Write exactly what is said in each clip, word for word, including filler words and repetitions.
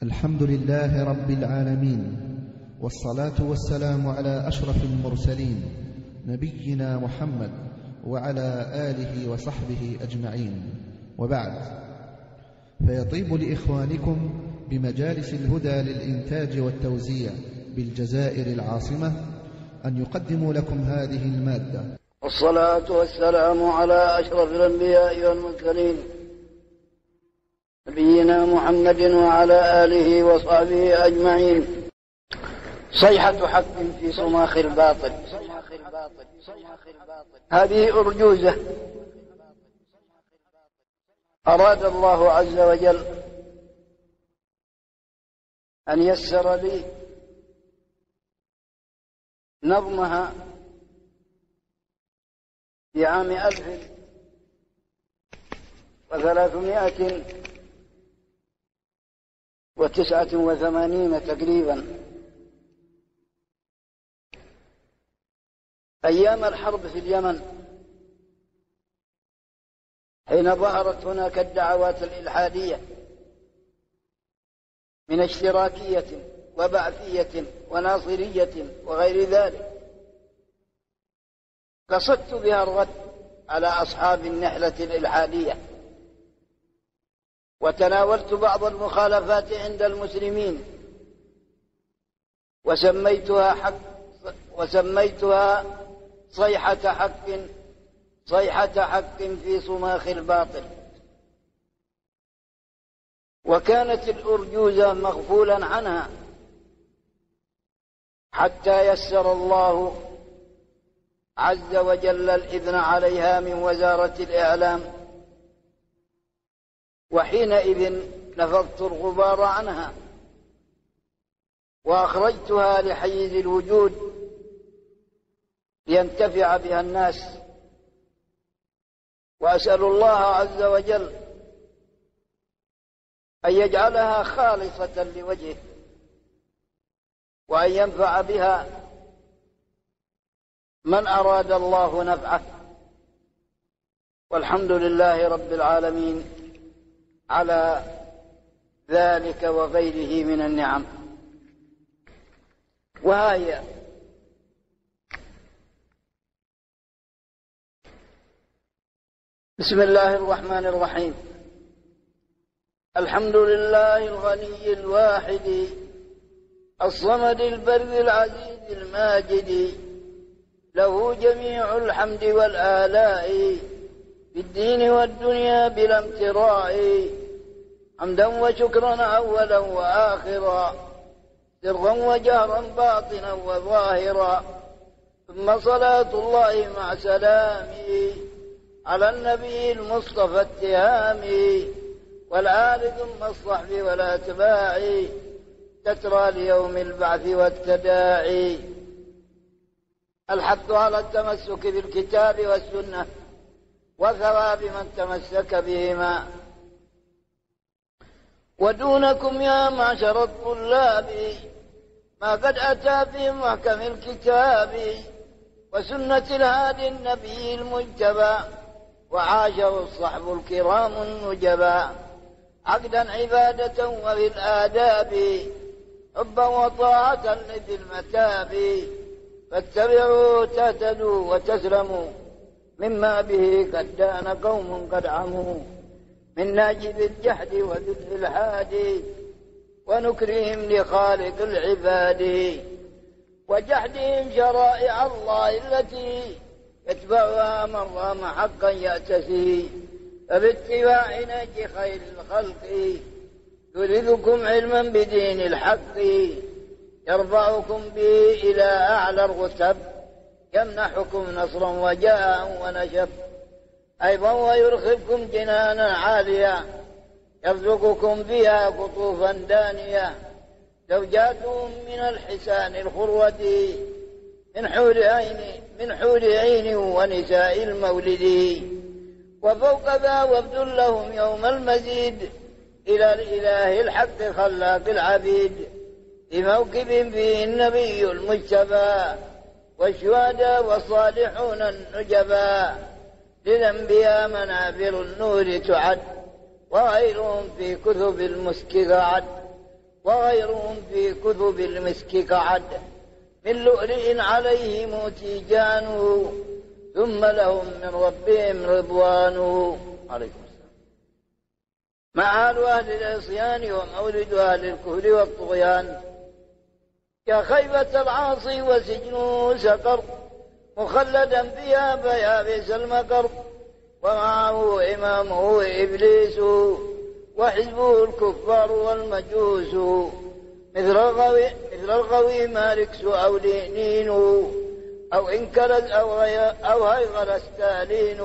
الحمد لله رب العالمين، والصلاة والسلام على أشرف المرسلين نبينا محمد وعلى آله وصحبه أجمعين، وبعد، فيطيب لإخوانكم بمجالس الهدى للإنتاج والتوزيع بالجزائر العاصمة أن يقدموا لكم هذه المادة. والصلاة والسلام على أشرف الأنبياء والمرسلين نبينا محمد وعلى آله وصحبه أجمعين. صيحة حق في صماخ الباطل. هذه أرجوزة أراد الله عز وجل أن يسر لي نظمها في عام ألف وثلاثمائة وتسعة وثمانين تقريبا، أيام الحرب في اليمن، حين ظهرت هناك الدعوات الإلحادية من اشتراكية وبعثية وناصرية وغير ذلك. قصدت بها الرد على أصحاب النحلة الإلحادية، وتناولت بعض المخالفات عند المسلمين وسميتها حق وسميتها صيحة حق صيحة حق في صماخ الباطل. وكانت الأرجوزة مغفولا عنها حتى يسر الله عز وجل الإذن عليها من وزارة الإعلام، وحينئذ نفضت الغبار عنها وأخرجتها لحيز الوجود لينتفع بها الناس. وأسأل الله عز وجل أن يجعلها خالصة لوجهه، وأن ينفع بها من أراد الله نفعه. والحمد لله رب العالمين على ذلك وغيره من النعم. وهي بسم الله الرحمن الرحيم. الحمد لله الغني الواحد الصمد البر العزيز الماجد، له جميع الحمد والآلاء في الدين والدنيا بلا امتراء، حمدا وشكرا أولا وآخرا، سرا وجهرا باطنا وظاهرا، ثم صلاة الله مع سلامه على النبي المصطفى التهامي والآل ثم الصحب والأتباع، تترى ليوم البعث والتداعي. الحث على التمسك بالكتاب والسنة وثواب من تمسك بهما. ودونكم يا معشر الطلاب ما قد أتى في محكم الكتاب وسنة الهادي النبي المجتبى، وعاشه الصحب الكرام النجبى، عقدا عبادة وفي الآداب، حبا وطاعة لذي المتاب، فاتبعوا تهتدوا وتسلموا مما به قد دان قوم قد عموا من ناجذ الجحد وذي الإلحاد ونكرهم لخالق العباد، وجحدهم شرائع الله التي يتبعها من رام حقا يأتسي، فباتباع نجي خير الخلق يريدكم علما بدين الحق، يرفعكم به إلى أعلى الرتب، يمنحكم نصرا وجاء ونشب، أيضا ويرخبكم جنانا عالية يرزقكم فيها قطوفا دانية، زوجاتهم من الحسان الخروة من حور عين من حور عين ونساء المولد، وفوق ذا وفد لهم يوم المزيد إلى الإله الحق خلاق العبيد، بموكب فيه النبي المجتبى والشهداء والصالحون النجبى، للأنبياء منابر النور تعد وغيرهم في كتب المسك قعد، وغيرهم في كتب المسك كعد من لؤلؤ عليهم تيجان ثم لهم من ربهم رضوان. عليكم السلام. مآل أهل العصيان ومولد أهل الكفر والطغيان، يا خيبة العاصي وسجنه سقر مخلدا فيها فيا بئس المكر، ومعه إمامه إبليس وحزبه الكفار والمجوس، مثل الغوي, مثل الغوي ماركس أو لينين أو إنكرز أو, أو هيغر ستالين،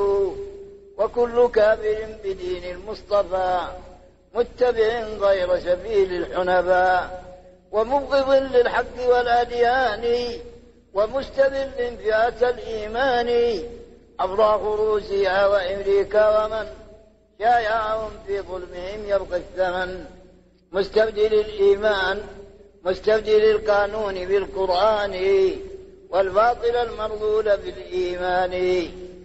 وكل كافر بدين المصطفى متبع غير سبيل الحنفاء، ومبغض للحق والأديان ومستذل فئة الإيمان، أفراح روسيا وأمريكا ومن شايعهم في ظلمهم يبقى الثمن، مستبدل الإيمان مستبدل القانون بالقرآن والباطل المرذول بالإيمان.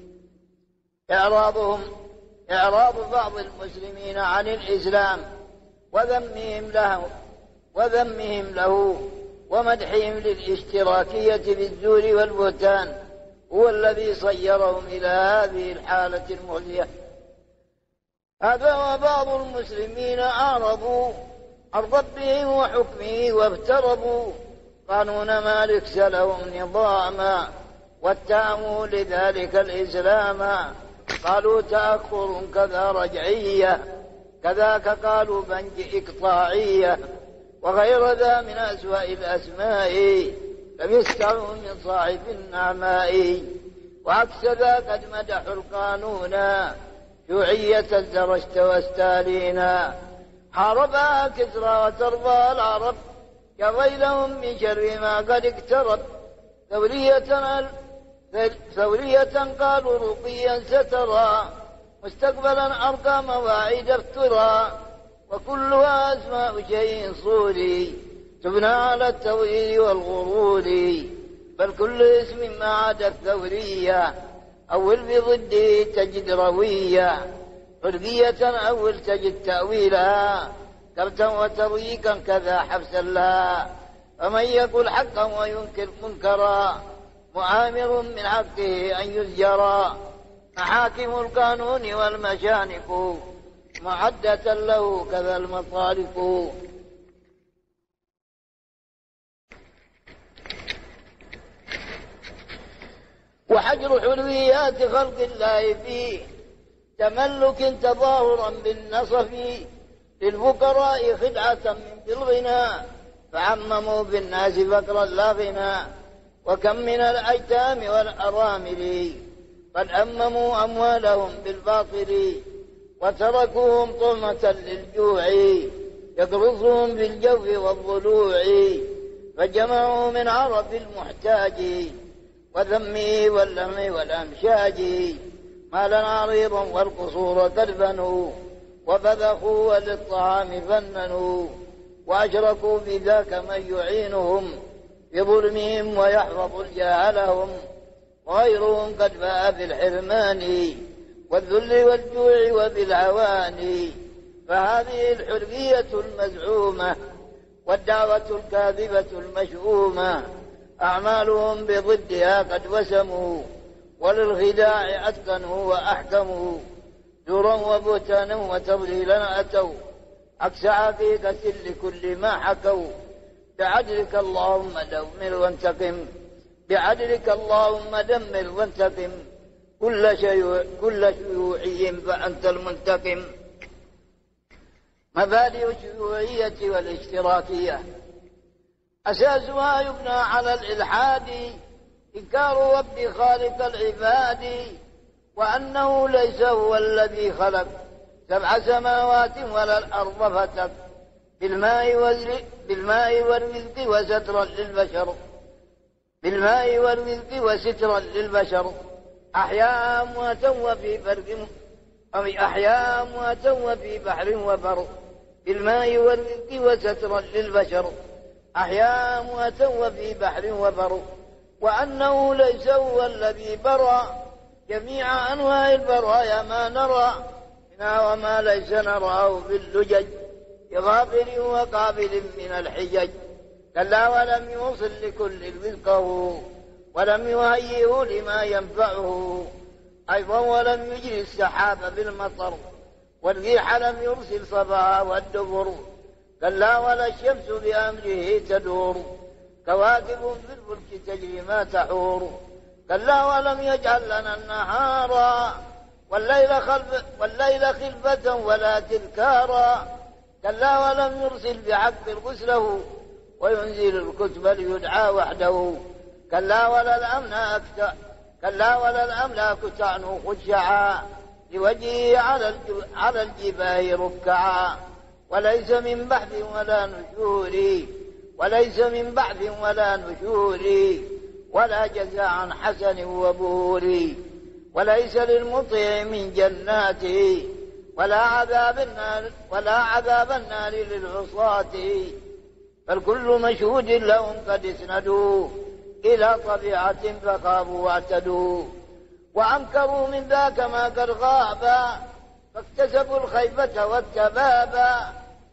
إعراضهم إعراض بعض المسلمين عن الإسلام وذمهم له وذمهم له ومدحهم للاشتراكية بالزور والبهتان هو الذي صيرهم إلى هذه الحالة المؤذية. هذا وبعض المسلمين أعرضوا عن ربهم وحكمه وافترضوا قانون مالك لهم نظاما واتهموا لذلك الإسلام، قالوا تأخر كذا رجعية كذاك قالوا بنج إقطاعية وغير ذا من أسوأ الأسماء لم يستعوا من صاحب النعماء، وعكس ذا قد مدحوا القانون شيوعية الزرشت وستالينا، حاربها كسرى وترضى العرب كغيلهم من شر ما قد اقترب، ثورية ثورية قالوا رقيا سترى مستقبلا أرقى مواعيد افترى، وكلها أسماء شيء صوري تبنى على التوهيد والغرور، بل كل اسم ما عدا الثورية أول بضده تجد روية، حرقية أول تجد تأويلها كرتا وتضييقا كذا حبسا لها، فمن يقول حقا وينكر منكرا مؤامر من حقه أن يزجرا، محاكم القانون والمشانق معدة له كذا المطالق. وحجر حلويات خلق الله في تملك تظاهرا بالنصف، للفقراء خدعة من بالغنى فعمموا بالناس فقرا لا غنى، وكم من الأيتام والأرامل قد أمموا أموالهم بالباطل، وتركوهم طعمة للجوع يقرصهم بالجوف والضلوع، فجمعوا من عرف المحتاج وذمه واللم والأمشاج مالا عريضا والقصور قد بنوا، وبذخوا وللطعام فننوا، وأشركوا بذاك من يعينهم بظلمهم ويحفظ الجاه، وغيرهم قد باء بالحرمان والذل والجوع وبالعوان، فهذه الحرية المزعومة والدعوة الكاذبة المشؤومة أعمالهم بضدها قد وسموا، وللخداع أتقنوا وأحكموا، زورا وبهتانا وتضليلا أتوا عكس حقيقة لكل ما حكوا، بعدلك اللهم دمر وانتقم بعدلك اللهم دمر وانتقم كل شيوع كل شيوعي فأنت المنتقم. مبادئ الشيوعية والاشتراكية أساسها يبنى على الإلحاد، إنكار رب خالق العباد، وأنه ليس هو الذي خلق سبع سماوات ولا الأرض فتق بالماء بالماء والرزق وسترا للبشر بالماء والرزق وسترا للبشر، أحياء أمواتا وفي برق أو أحياء أمواتا وفي بحر وبر بالماء والرزق وسترا للبشر، أحياء أمواتا وفي بحر وبر، وأنه ليس هو الذي برأ جميع أنواع البرايا ما نرى منها وما ليس نراه باللجج، بغافل وقابل من الحجج. كلا ولم يوصل لكل رزقه ولم يهيئه لما ينفعه. أيضا ولم يجري السحاب بالمطر والريح لم يرسل صباها والدبر. كلا ولا الشمس بأمره تدور كواكب في الفلك تجري ما تحور. كلا ولم يجعل لنا النهار والليل, خلف والليل خلفة ولا تذكارا. كلا ولم يرسل بحق رسله وينزل الكتب ليدعى وحده. كلا ولا الأملاك كلا ولا الأملاك تعنو خشعا لوجهه على الجباه ركعا. وليس من بحث ولا نشور وليس من بحث ولا نشور ولا جزاء حسن وبور. وليس للمطيع من جناته ولا عذاب النار ولا عذاب النار للعصاة. فالكل مشهود لهم قد اسندوا إلى طبيعة فخافوا واعتدوا. وأنكروا من ذاك ما قد غاب فاكتسبوا الخيبة والتبابا.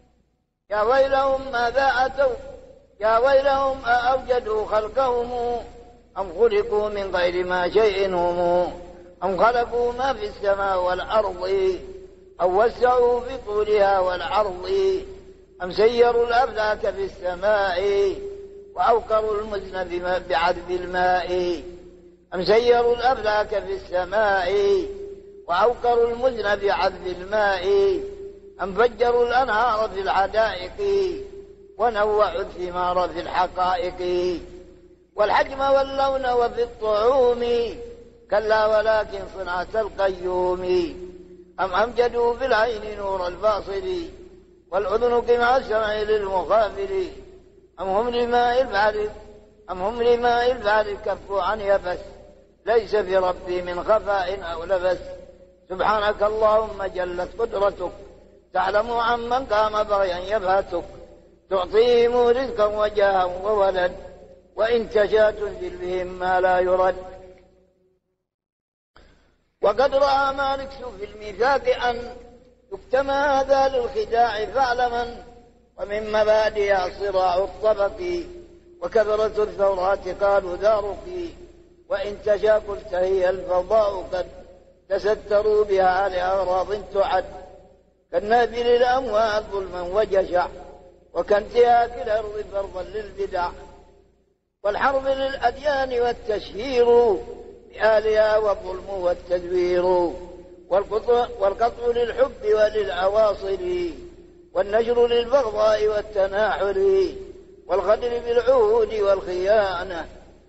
يا ويلهم ماذا أتوا يا ويلهم أأوجدوا خلقهم أم خلقوا من غير ما شيء هم أم خلقوا ما في السماء والأرض أو وسعوا في طولها والعرض أم سيروا الأفلاك في السماء وأوقروا المزن بعذب الماء. أم سيروا الأفلاك في السماء وأوقروا المزن بعذب الماء. أم فجروا الأنهار في الحدائق ونوعوا الثمار في الحقائق. والحجم واللون وفي الطعوم كلا ولكن صنعة القيوم. أم أمجدوا في العين نور الباصر والأذن كمع السمع للمخابر. أم هم لماء البحر أم هم لماء البحر كفوا عن يبس ليس في ربي من خفاء أو لبس. سبحانك اللهم جلت قدرتك تعلم عمن قام بغيا يبهتك. تعطيهم رزقا وجاها وولد وإن تشاء تنزل بهم ما لا يرد. وقد رأى مالك في الميثاق أن يكتم هذا للخداع فاعلما. ومن مبادئها صراع الطبق وكثرة الثورات قالوا ذارق. وإن تشاء قلت هي الفضاء قد تستروا بها لأغراض تعد كالنابل الأموال ظلما وجشع وكانتهاك الأرض فرضا للبدع. والحرب للأديان والتشهير بآلها والظلم والتدوير. والقطع, والقطع للحب وللأواصر والنشر للبغضاء والتناحر. والغدر بالعهود والخيانة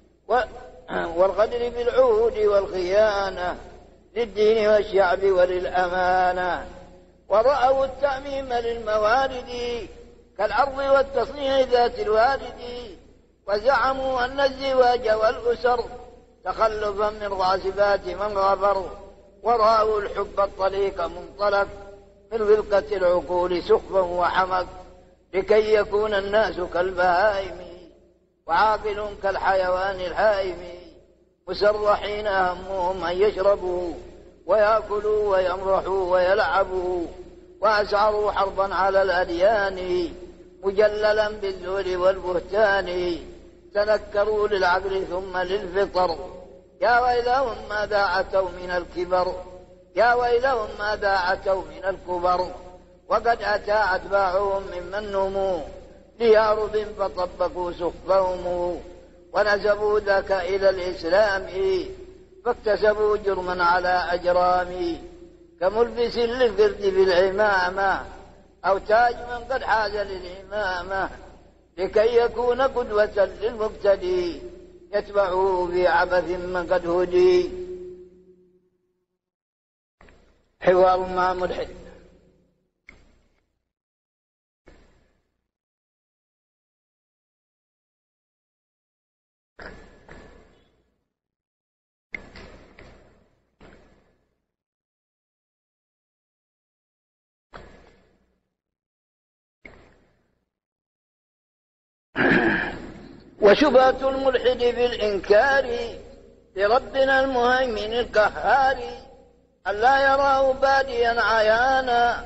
والغدر بالعهود والخيانة للدين والشعب وللأمانة. ورأوا التعميم للموارد كالأرض والتصنيع ذات الوارد. وزعموا أن الزواج والأسر تخلفا من غاصبات من غفر. ورأوا الحب الطليق منطلق من رفقة العقول سخفا وحمق لكي يكون الناس كالبهائم وعاقل كالحيوان الهائم. مسرحين همهم أن يشربوا ويأكلوا ويمرحوا ويلعبوا. وأسعروا حربا على الأديان مجللا بالزور والبهتان. تنكروا للعقل ثم للفطر يا ويلهم ماذا عتوا من الكبر. يا ويلهم ماذا عتوا من الكبر. وقد أتى أتباعهم ممن نموا ليعرض فطبقوا سخفهم. ونسبوا ذاك إلى الإسلام فاكتسبوا جرما على أجرام. كملبس للقرد بالعمامة أو تاج من قد حاز للإمامة لكي يكون قدوة للمبتدي يتبعه في عبث من قد هدي. حوار مع ملحد. وشبهة الملحد بالإنكار لربنا المهيمن القهار ألا يراه باديا عيانا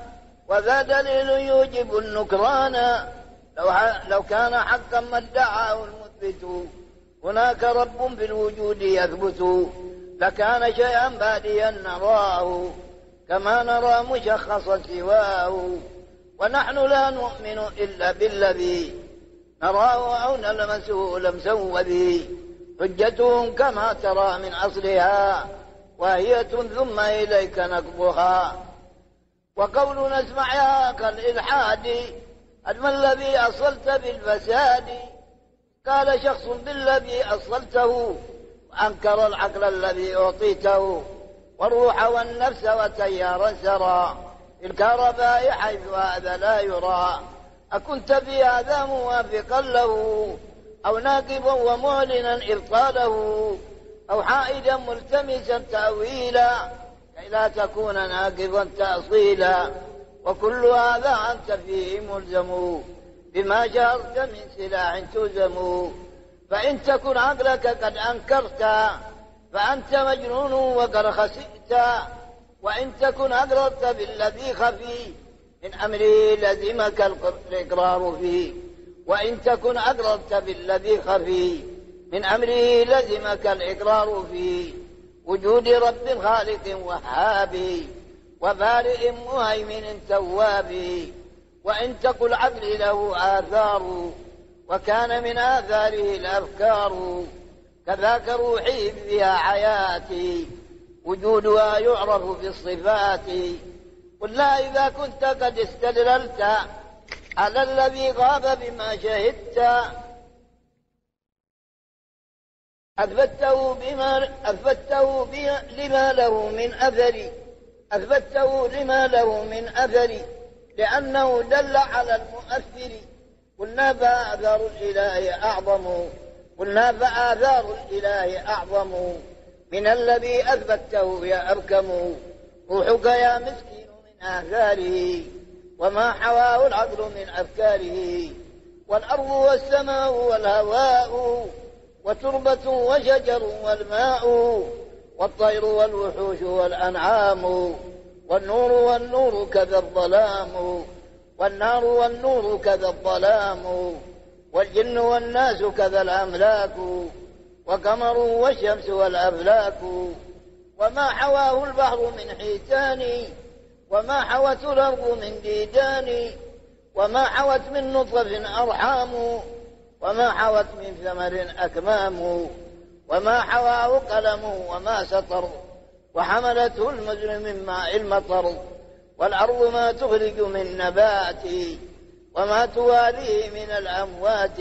وذا دليل يوجب النكران لو, لو كان حقا ما ادعاه المثبت هناك رب في الوجود يثبت لكان شيئا باديا نراه كما نرى مشخصا سواه ونحن لا نؤمن إلا بالذي نراه أو نلمسه لمسا به حجتهم كما ترى من أصلها وهي ثم إليك نقضها وقول نسمع يا كالإلحاد أدم الذي أصلت بالفساد قال شخص بالذي أصلته وأنكر العقل الذي أعطيته والروح والنفس وتيارا سرى في الكهرباء حيث هذا لا يرى أكنت في هذا موافقا له أو ناقبا ومعلنا إبطاله أو حائدا ملتمسا تأويلا كي لا تكون ناقبا تأصيلا وكل هذا أنت فيه ملزم بما جهرت من سلاح تلزم فإن تكن عقلك قد أنكرت فأنت مجنون وقد خسئت وإن تكن أقررت بالذي خفي من أمره لزمك الإقرار فيه وإن تكن أقررت بالذي خفي من أمره لزمك الإقرار فيه وجود رب خالق وهاب وبارئ مهيمن تواب وإن تقل عقل له آثار وكان من آثاره الأفكار كذاك روحي بها حياتي وجودها يعرف بالصفات قل لا إذا كنت قد استدللت على الذي غاب بما شهدت أثبته بما أثبته بما لما له من أثر أثبته لما له من أثر لأنه دل على المؤثر قلنا فآثار الإله أعظم قلنا فآثار الإله أعظم من الذي أثبته يا أبكم روحك يا مسكين من آثاره وما حواه العقل من أفكاره والأرض والسماء والهواء وتربة وشجر والماء والطير والوحوش والأنعام والنور والنور كذا الظلام والنار والنور كذا الظلام والجن والناس كذا الأملاك وقمر والشمس والأفلاك وما حواه البحر من حيتان وما حوت الأرض من ديدان وما حوت من نطفة أرحام وما حوت من ثمر أكمام وما حواه قلم وما سطر وحملته المزن من ماء المطر والأرض ما تخرج من نبات وما تواليه من الأموات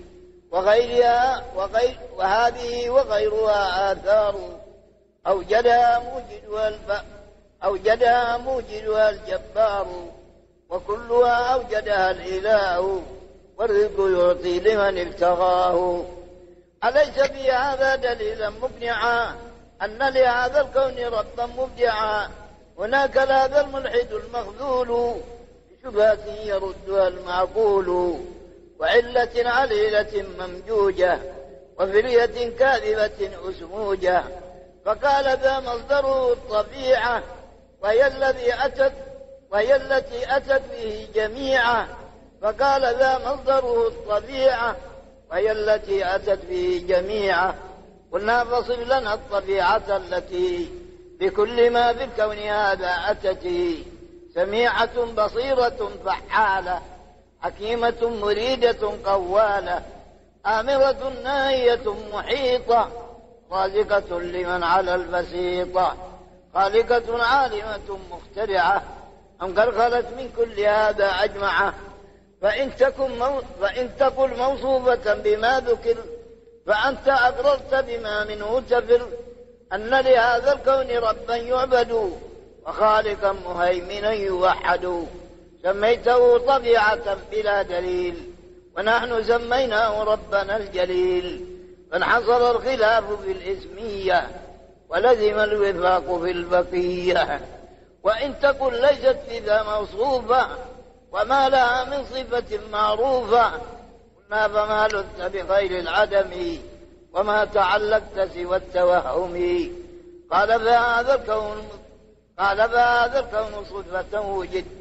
وغيرها وغير وهذه وغيرها آثار أوجدها موجدها الب... أوجدها موجدها الجبار وكلها أوجدها الإله والرزق يعطي لمن ابتغاه أليس في هذا دليلا مقنعا أن لهذا الكون ربا مبدعا هناك هذا الملحد المخذول بشبهة يردها المعقول وعلة عليلة ممجوجة وفرية كاذبة أسموجة فقال ذا مصدره الطبيعة وهي الذي أتت وهي التي أتت به جميعا فقال ذا مصدره الطبيعة وهي التي أتت به جميعا قلنا فصف لنا الطبيعة التي بكل ما في الكون هذا أتت سميعة بصيرة فعالة حكيمة مريدة قوالة آمرة ناهية محيطة رازقة لمن على البسيطة خالقة عالمة مخترعة أم قد خلت من كل هذا أجمعة فإن تكن مو... فإن تكن موصوفة بما ذكر فأنت أقررت بما منه تفر أن لهذا الكون ربا يعبد وخالقا مهيمنا يوحد سميته طبيعة بلا دليل ونحن سميناه ربنا الجليل فانحصر الخلاف في الإسمية ولزم الوفاق في البقية وإن تكن ليست بذا موصوفة وما لها من صفة معروفة قلنا فما لذت بغير العدم وما تعلقت سوى التوهم قال فهذا الكون قال فهذا الكون صدفة وجد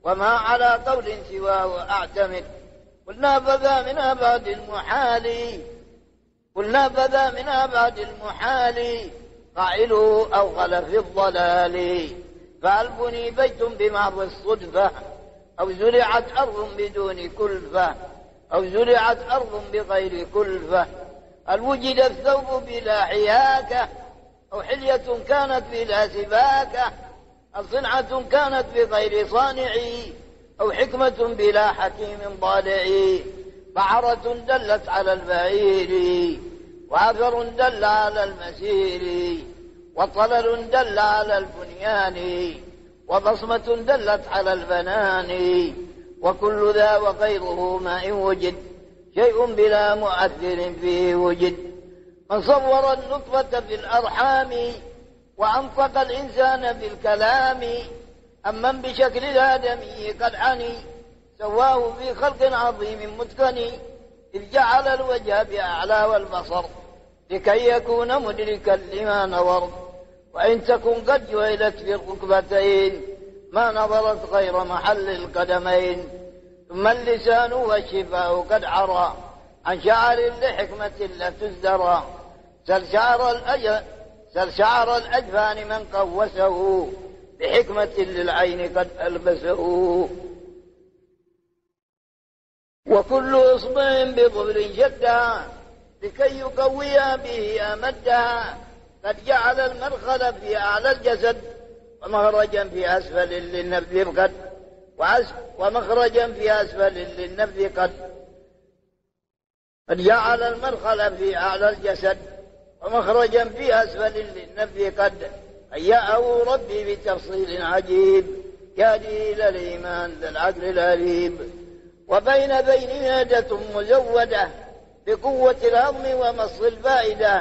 وما على قول سواه أعتمد. قلنا فذا من أبعد المحال قلنا فذا من أبعد المحال قائله أو غل في الضلال. فهل بني بيت بمعض الصدفة أو زرعت أرض بدون كلفة أو زرعت أرض بغير كلفة؟ هل وجد الثوب بلا حياكة أو حلية كانت بلا سباكة؟ هل صنعة كانت بغير صانع أو حكمة بلا حكيم ضالع؟ بعرة دلت على البعير وعثر دل على المسير وطلل دل على البنيان وبصمة دلت على البنان. وكل ذا وغيره ما إن وجد شيء بلا مؤثر فيه وجد. من صور النطفة في الأرحام وأنطق الإنسان بالكلام أمن بشكل الآدمي قد عني سواه في خلق عظيم متقن. إذ جعل الوجه بأعلى والبصر لكي يكون مدركا لما نظر. وإن تكن قد جعلت في الركبتين ما نظرت غير محل القدمين. ثم اللسان والشفاء قد عرى عن شعر لحكمة لا تزدرى. سل شعر الأج... سل شعر الأجفان من قوسه بحكمة للعين قد ألبسه. وكل إصبع بظهر شدها لكي يقوي به أمدها. قد جعل المرخل في أعلى الجسد ومخرجا في أسفل للنفذ قد ومخرجا في أسفل للنفذ قد. قد جعل المرخل في أعلى الجسد ومخرجا في أسفل للنفذ قد. هيأه ربي بتفصيل عجيب يهدي إلى الإيمان ذا العقل الأليب. وبين بين يدة مزودة بقوة الهضم ومص الفائدة.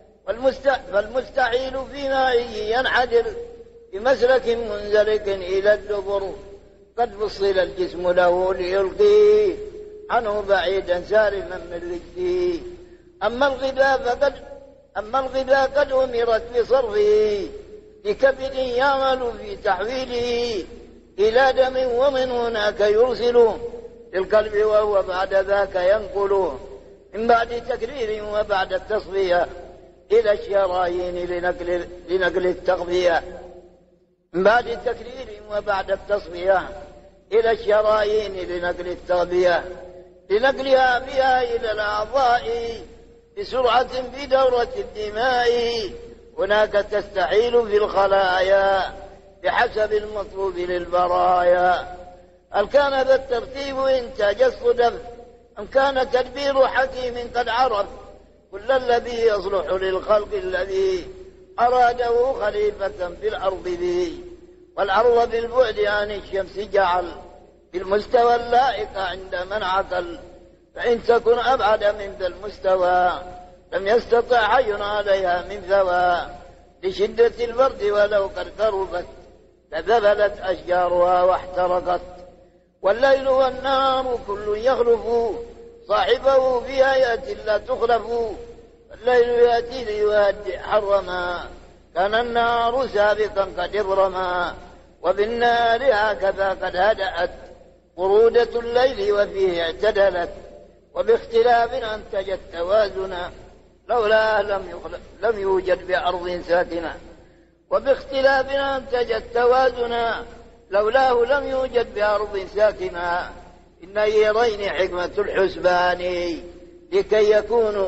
فالمستحيل في مائه ينحدر بمسلك منزلق إلى الدبر. قد فصل الجسم له ليلقي عنه بعيدا سالما من رجله. أما الغذاء فقد أما الغذاء قد أمرت بصرفه لكبد يعمل في تحويله إلى دم ومن هناك يرسله للقلب وهو بعد ذاك ينقله من بعد تكرير وبعد التصفية إلى الشرايين لنقل, لنقل التغذية. من بعد التكرير وبعد التصفية إلى الشرايين لنقل التغذية لنقلها بها إلى الأعضاء بسرعة في دورة الدماء. هناك تستحيل في الخلايا بحسب المطلوب للبرايا. هل كان ذا الترتيب إنتاج الصدف أم كان تدبير حكيم قد عرف كل الذي يصلح للخلق الذي أراده خليفة في الأرض ذي. والأرض بالبعد عن الشمس جعل بالمستوى اللائق عند من عقل. فإن تكن أبعد من ذا المستوى لم يستطع حي عليها من ثوى. لشدة البرد ولو قد قربت لذبلت أشجارها واحترقت. والليل والنهار كل يخلف صاحبه في آيات لا تخلف. الليل يأتي ليهدئ حرما كان النار سابقا قد اضرما. وبالنار هكذا قد هدأت برودة الليل وفيه اعتدلت. وباختلاف أنتجت توازنا لولا لم, لم يوجد بأرض ساكنة. وباختلاف أنتجت توازنا لولاه لم يوجد بأرض ساكنة. إن يرين حكمة الحسبان لكي يكونوا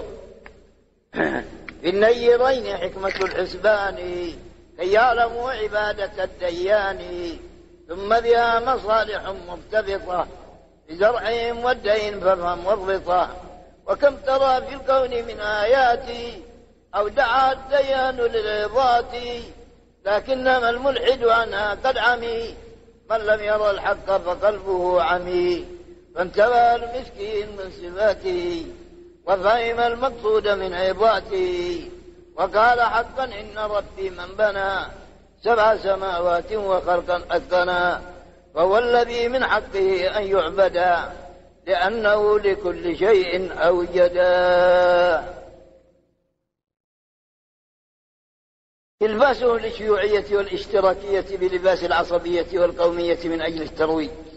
في النيرين حكمة الحسبان كي يعلموا عبادة الديان. ثم بها مصالح مرتبطة بزرعهم والدين فافهم واضبطه. وكم ترى في الكون من آيات أو دعا الديان للعظات لكنما الملحد عنها قد عمي. من لم يرى الحق فقلبه عمي. فانتبه المسكين من صفاته وفهم المقصود من عظاته. وقال حقا إن ربي من بنى سبع سماوات وخلقا أتقنا فهو الذي من حقه أن يعبد لأنه لكل شيء أوجدا. تلباسه للشيوعية والاشتراكية بلباس العصبية والقومية من أجل الترويج.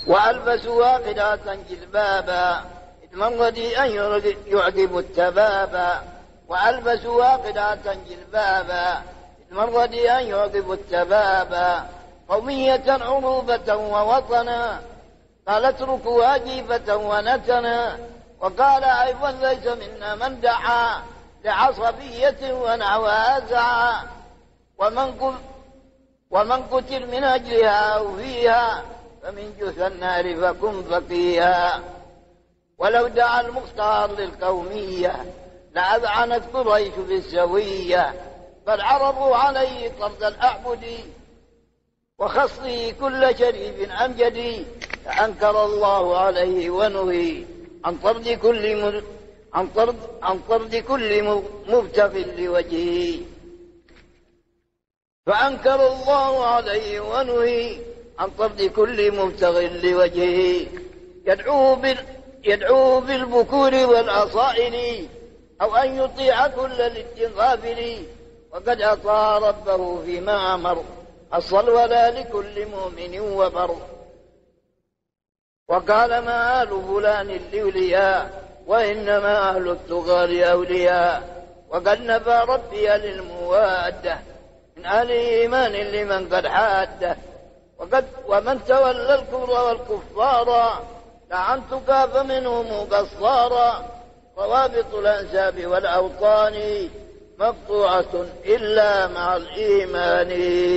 وألبسوا واقدة جلبابا إذ منغدي أن يعجب التبابا وألبسوا واقدة جلبابا إذ منغدي أن يعجب التبابا قومية عروبة ووطنا قال اتركوا واجبة ونتنا وقال أيضا ليس منا من دعا لعصبية ونعوازعا ومن ومن قتل من أجلها أو فيها فمن جثى النار فكن فقيها ولو دعا المختار للقومية لأذعنت قريش بالسوية فالعرب عليه طرد الأعبد وخصه كل شريف أمجد فأنكر الله عليه ونهي عن طرد كل مر... عن طرد عن طرد كل مبتغ لوجهه فأنكر الله عليه ونهي عن طرد كل مبتغ لوجهه يدعوه بال... يدعوه بالبكور والأصائل أو أن يطيع كل لد غافل وقد أطاع ربه فيما أمر أصل ولا لكل مؤمن وبر وقال ما أهل فلان الأولياء وإنما أهل الطغى أولياء وقد نفى ربي للموادة من أهل إيمان لمن قد حاده وقد ومن تولى الكفر والكفار لعنتك فمنهم قصارا روابط الأنساب والأوطان مقطوعة إلا مع الإيمان.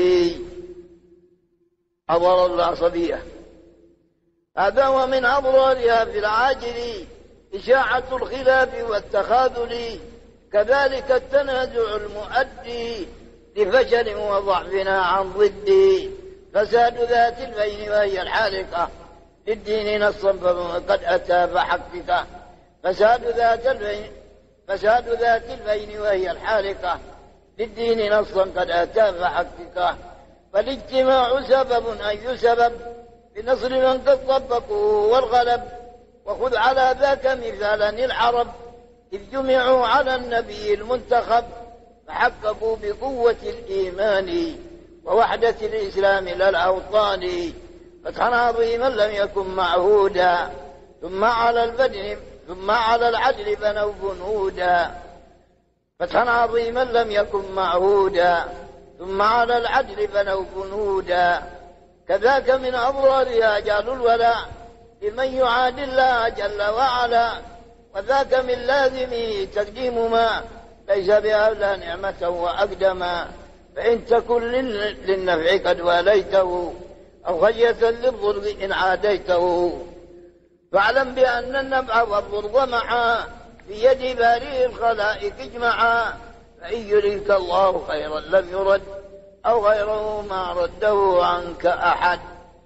أضرار العصبية هذا ومن أضرارها في العاجل إشاعة الخلاف والتخاذل كذلك التنازع المؤدي لفشل وضعفنا عن ضدي فساد ذات البين وهي الحالقة للدين نصا فقد أتى فحققه فساد ذات البين فساد ذات البين وهي الحالقة للدين نصا قد أتى فحققه فالاجتماع سبب أي سبب بنصر من قد طبقوا والغلب وخذ على ذاك مثالا العرب إذ جمعوا على النبي المنتخب فحققوا بقوة الإيمان ووحدة الإسلام للأوطان فتحا عظيما لم يكن معهودا ثم على البدن ثم على العدل بنوا بنودا فتحا عظيما لم يكن معهودا ثم على العدل بنوا بنودا كذاك من أضرارها جعل الولاء لمن يعادي الله جل وعلا وذاك من لازمه تقديم ما ليس بأولى نعمة وأقدما فإن تكن للنفع قد واليته أو خشية للضر إن عاديته فاعلم بأن النفع والضر معا في يد بارئ الخلائق اجمعا فإن يريك الله خيرا لم يرد أو غيره ما رده عنك أحد.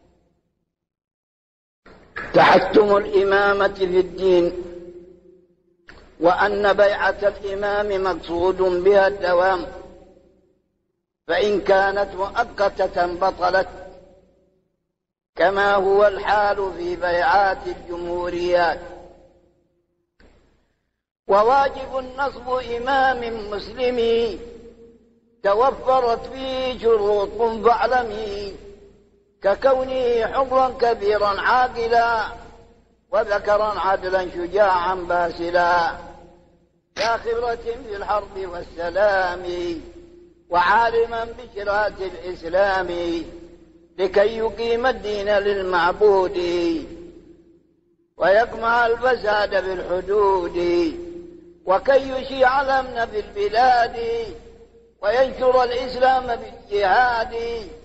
تحتم الإمامة في الدين وأن بيعة الإمام مقصود بها الدوام فإن كانت مؤقتة بطلت كما هو الحال في بيعات الجمهوريات وواجب نصب إمام مسلم توفرت فيه شروط فاعلمي ككونه حرا كبيرا عاقلا وذكرا عدلا شجاعا باسلا ذا خبرة في الحرب والسلام وعالما بشرات الإسلام لكي يقيم الدين للمعبود ويقمع الفساد بالحدود وكي يشيع الأمن في البلاد وينشر الإسلام بالجهاد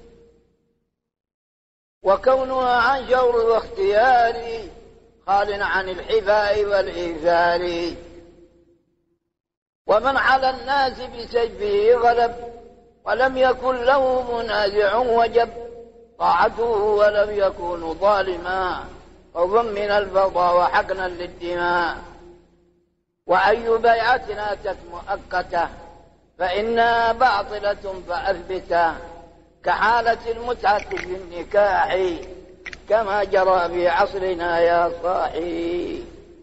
وكونها عن شور واختيار خال عن الحفاء والإيثار ومن على الناس بسيفه غلب ولم يكن له منازع وجب طاعته ولم يكن ظالما خوفا من الفضا وحقنا للدماء وأي بيعة أتت مؤقتة فإنها باطلة فأثبته كحالة المتعة في النكاح كما جرى في عصرنا يا صاحي.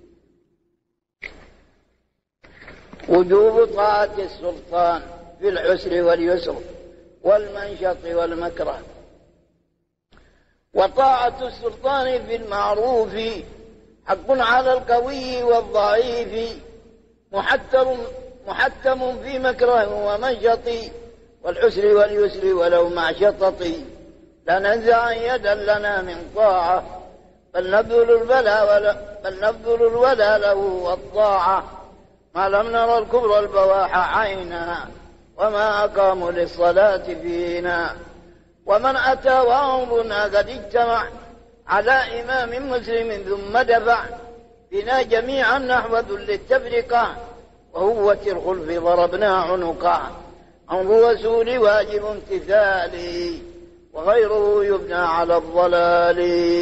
وجوب طاعة السلطان في العسر واليسر والمنشط والمكره وطاعة السلطان في المعروف حق على القوي والضعيف، محتم محتم في مكره ومنشط، والعسر واليسر ولو مع شطط، لا ننزع يدا لنا من طاعة، بل نبذل البلاء ولا بل نبذل الولا له والطاعة، ما لم نرى الكبر البواح عينا، وما أقاموا للصلاة فينا. ومن أتى وأمرنا قد اجتمع على إمام مسلم ثم دفع بنا جميعا نحو ذل التفرقة، وهوة الخلف ضربنا عنقا، أمر رسول واجب امتثالي، وغيره يبنى على الضلال.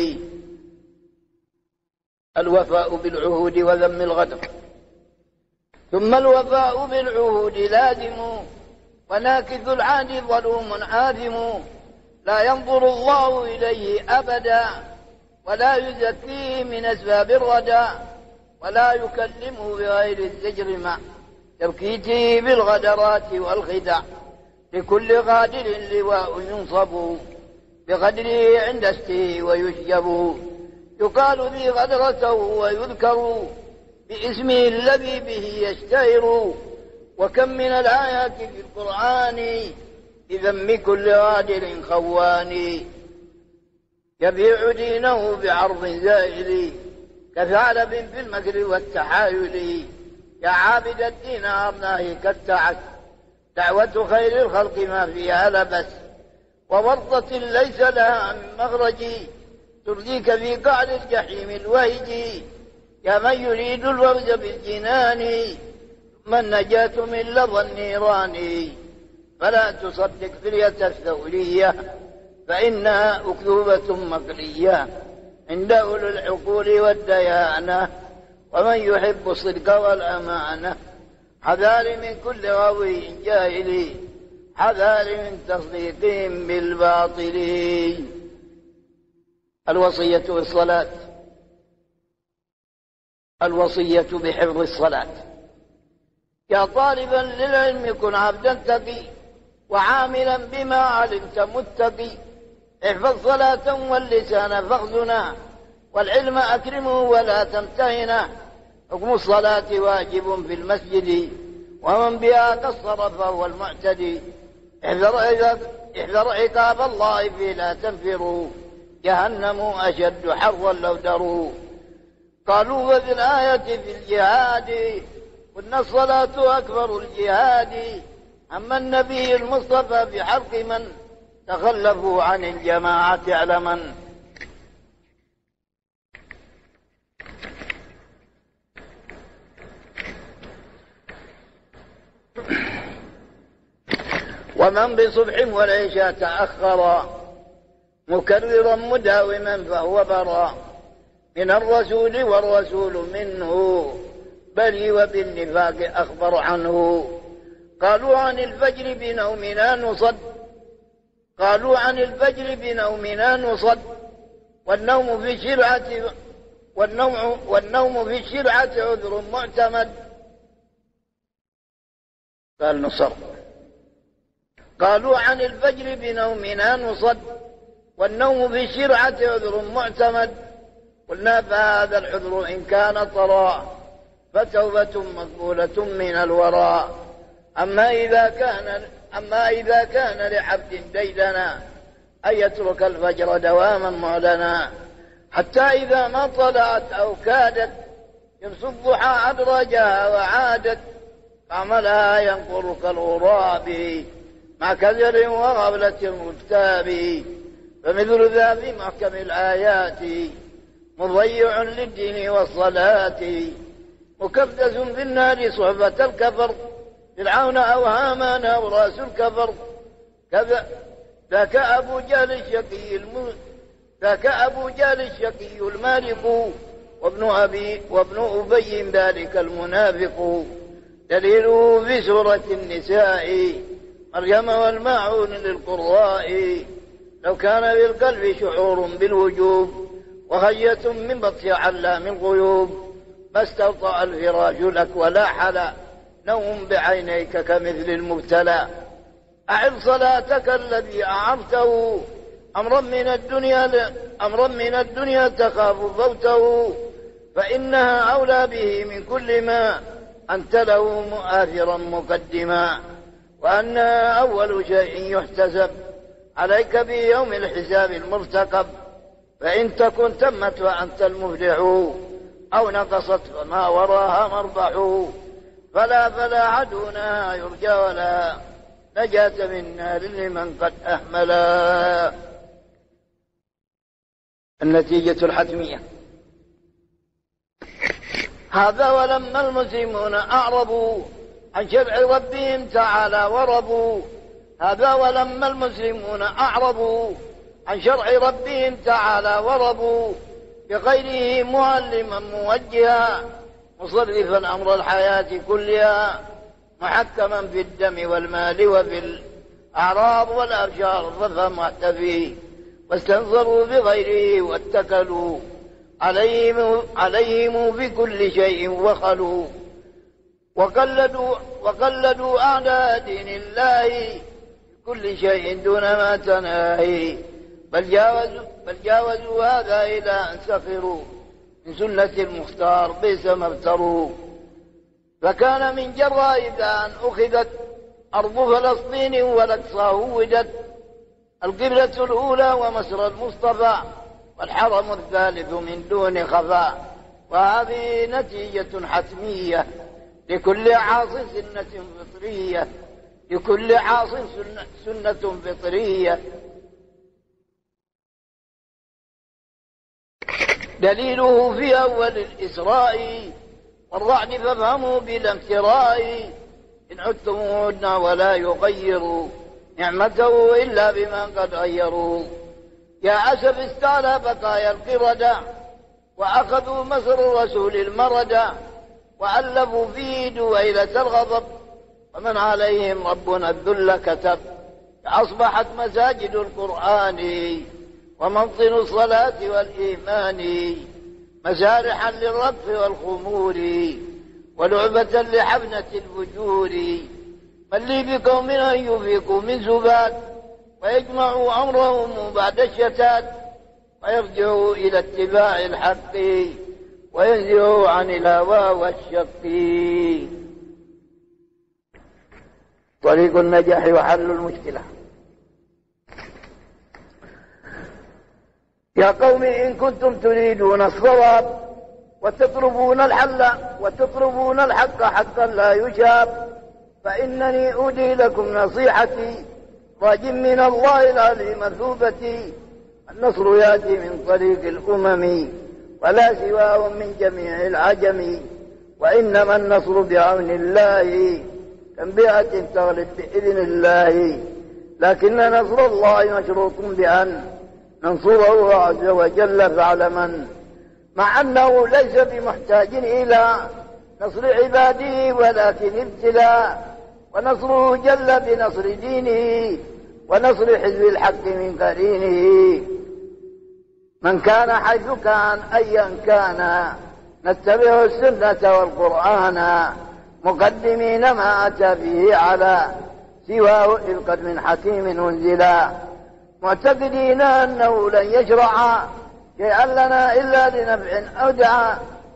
الوفاء بالعهود وذم الغدر. ثم الوفاء بالعهود لازم، وناكث العهد ظلوم آثم، لا ينظر الله إليه أبدا، ولا يزكيه من أسباب الردى، ولا يكلمه بغير الزجر مع تبكيته بالغدرات والخدع، لكل غادر لواء ينصب بقدره عند استه ويشجب، يقال ذي غدرته ويذكر باسمه الذي به يشتهر، وكم من الآيات في القرآن بذم كل غادر خوان، يبيع دينه بعرض زائل كثعلب في المكر والتحايل، يا عابد الدين أرناه كالتعس، دعوة خير الخلق ما فيها لبس، وورطة ليس لها من مخرج ترضيك في قعر الجحيم الوهج، يا من يريد الفوز بالجنان ثم النجاة من لظى النيران، فلا تصدق فرية الثورية فإنها أكذوبة مقلية عند أولي العقول والديانة، ومن يحب الصدق والأمانة حذار من كل غوي جاهل، حذار من تصديقهم بالباطل. الوصية بالصلاة. الوصية بحفظ الصلاة. يا طالبا للعلم كن عبدا تقي، وعاملا بما علمت متقي، احفظ صلاة واللسان فاخزنا، والعلم أكرمه ولا تمتهنه، حكم الصلاة واجب في المسجد، ومن بها قصر فهو المعتدي، احذر احذر عقاب الله فيه لا تنفروا، جهنم أشد حرا لو دروا. قالوا وفي الآية في الجهاد قلنا الصلاة أكبر الجهاد، أما النبي المصطفى في حق من تخلفوا عن الجماعة علما. ومن بصبح والعشاء تأخر مكررا مداوما فهو برا من الرسول والرسول منه، بل وبالنفاق أخبر عنه. قالوا عن الفجر بنومنا نصد قالوا عن الفجر بنومنا نصد والنوم في الشرعة والنوم, والنوم في الشرعة عذر معتمد. قال نصر. قالوا عن الفجر بنومنا نصد والنوم في الشرعة عذر معتمد، قلنا فهذا العذر إن كان طرا فتوبة مقبولة من الوراء، أما إذا كان أما إذا كان لعبد ديدنا أن يترك الفجر دواما معلنا، حتى إذا ما طلعت أو كادت يمس الضحى أدرجها وعادت، عملها ينقر كالغراب مع كدر وغفلة المكتاب، فمثل ذا في محكم الآيات مضيع للدين والصلاة، مكبدس في النار صحبة الكفر، فرعون أو هامان أو رأس الكفر، كذا ذاك أبو جهل الشقي الم... ذاك أبو جهل الشقي المالك، وابن أبي وابن أبي ذلك المنافق، دليله في سورة النساء مريم والماعون للقراء، لو كان بالقلب شعور بالوجوب وخشية من بطش علام الغيوب، ما استوطأ الفراش لك ولا حلا نوم بعينيك كمثل المبتلى، أعظ صلاتك الذي أعرته أمرا من الدنيا أمرا من الدنيا تخاف فوته، فإنها أولى به من كل ما أنت له مؤثرا مقدما، وأنها أول شيء يحتسب عليك بيوم الحساب المرتقب، فإن تكن تمت وأنت المفلح، أو نقصت فما وراها مربح، فلا فلاح دونها يرجى ولا نجاة من نار لمن قد أهملا. النتيجة الحتمية: هذا ولما المسلمون أعرضوا عن شرع ربهم تعالى وربوا هذا ولما المسلمون أعرضوا عن شرع ربهم تعالى وربوا بغيره معلما موجها مصرفا أمر الحياة كلها، محكما في الدم والمال وفي الأعراض والأبشار ففهم واحتفي، واستنصروا بغيره واتكلوا عليهم, عليهم في كل شيء وخلوا، وقلدوا, وقلدوا أعداء دين الله في كل شيء دون ما تناهي، بل جاوزوا, بل جاوزوا هذا إلى أن سخروا من سنة المختار بئس ما ابتروا. فكان من جراء أن أخذت أرض فلسطين والأقصى هودت، القبلة الأولى ومصر المصطفى والحرم الثالث من دون خفاء، وهذه نتيجة حتمية لكل عاص سنة فطرية لكل عاص سنة, سنة فطرية. دليله في أول الإسراء والرعد فافهموا بلا امتراء، إن عدتم عدنا ولا يغيروا نعمته إلا بما قد غيروا. يا أسف استعلى بقايا القردة وأخذوا مصر رسول المردة، وألفوا فيه دويلة الغضب، ومن عليهم ربنا الذل كتب. أصبحت مساجد القرآن وموطن الصلاة والإيمان مسارحا للرقص والخمور، ولعبة لحفنة الفجور. من لي بقوم أن يفيقوا من زباد ويجمعوا أمرهم بعد الشتات، ويرجعوا إلى اتباع الحق وينزعوا عن الهوى والشق. طريق النجاح وحل المشكلة. يا قوم إن كنتم تريدون الصواب وتطلبون الحل وتطلبون الحق حقا لا يشاب، فإنني أودي لكم نصيحتي راج من الله العلي مثوبتي. النصر يأتي من طريق الأمم ولا سواهم من جميع العجم، وإنما النصر بعون الله كانبيعة تغلب بإذن الله، لكن نصر الله مشروط بأن ننصره عز وجل فاعلما، مع أنه ليس بمحتاج إلى نصر عباده ولكن ابتلاء، ونصره جل بنصر دينه ونصر حزب الحق من قرينه. من كان حيث كان أيا كان نتبع السنة والقرآن، مقدمين ما أتى به على سواه إذ قد من حكيم أنزلا، معتقدين أنه لن يشرع شيئا لنا إلا لنفع أودعا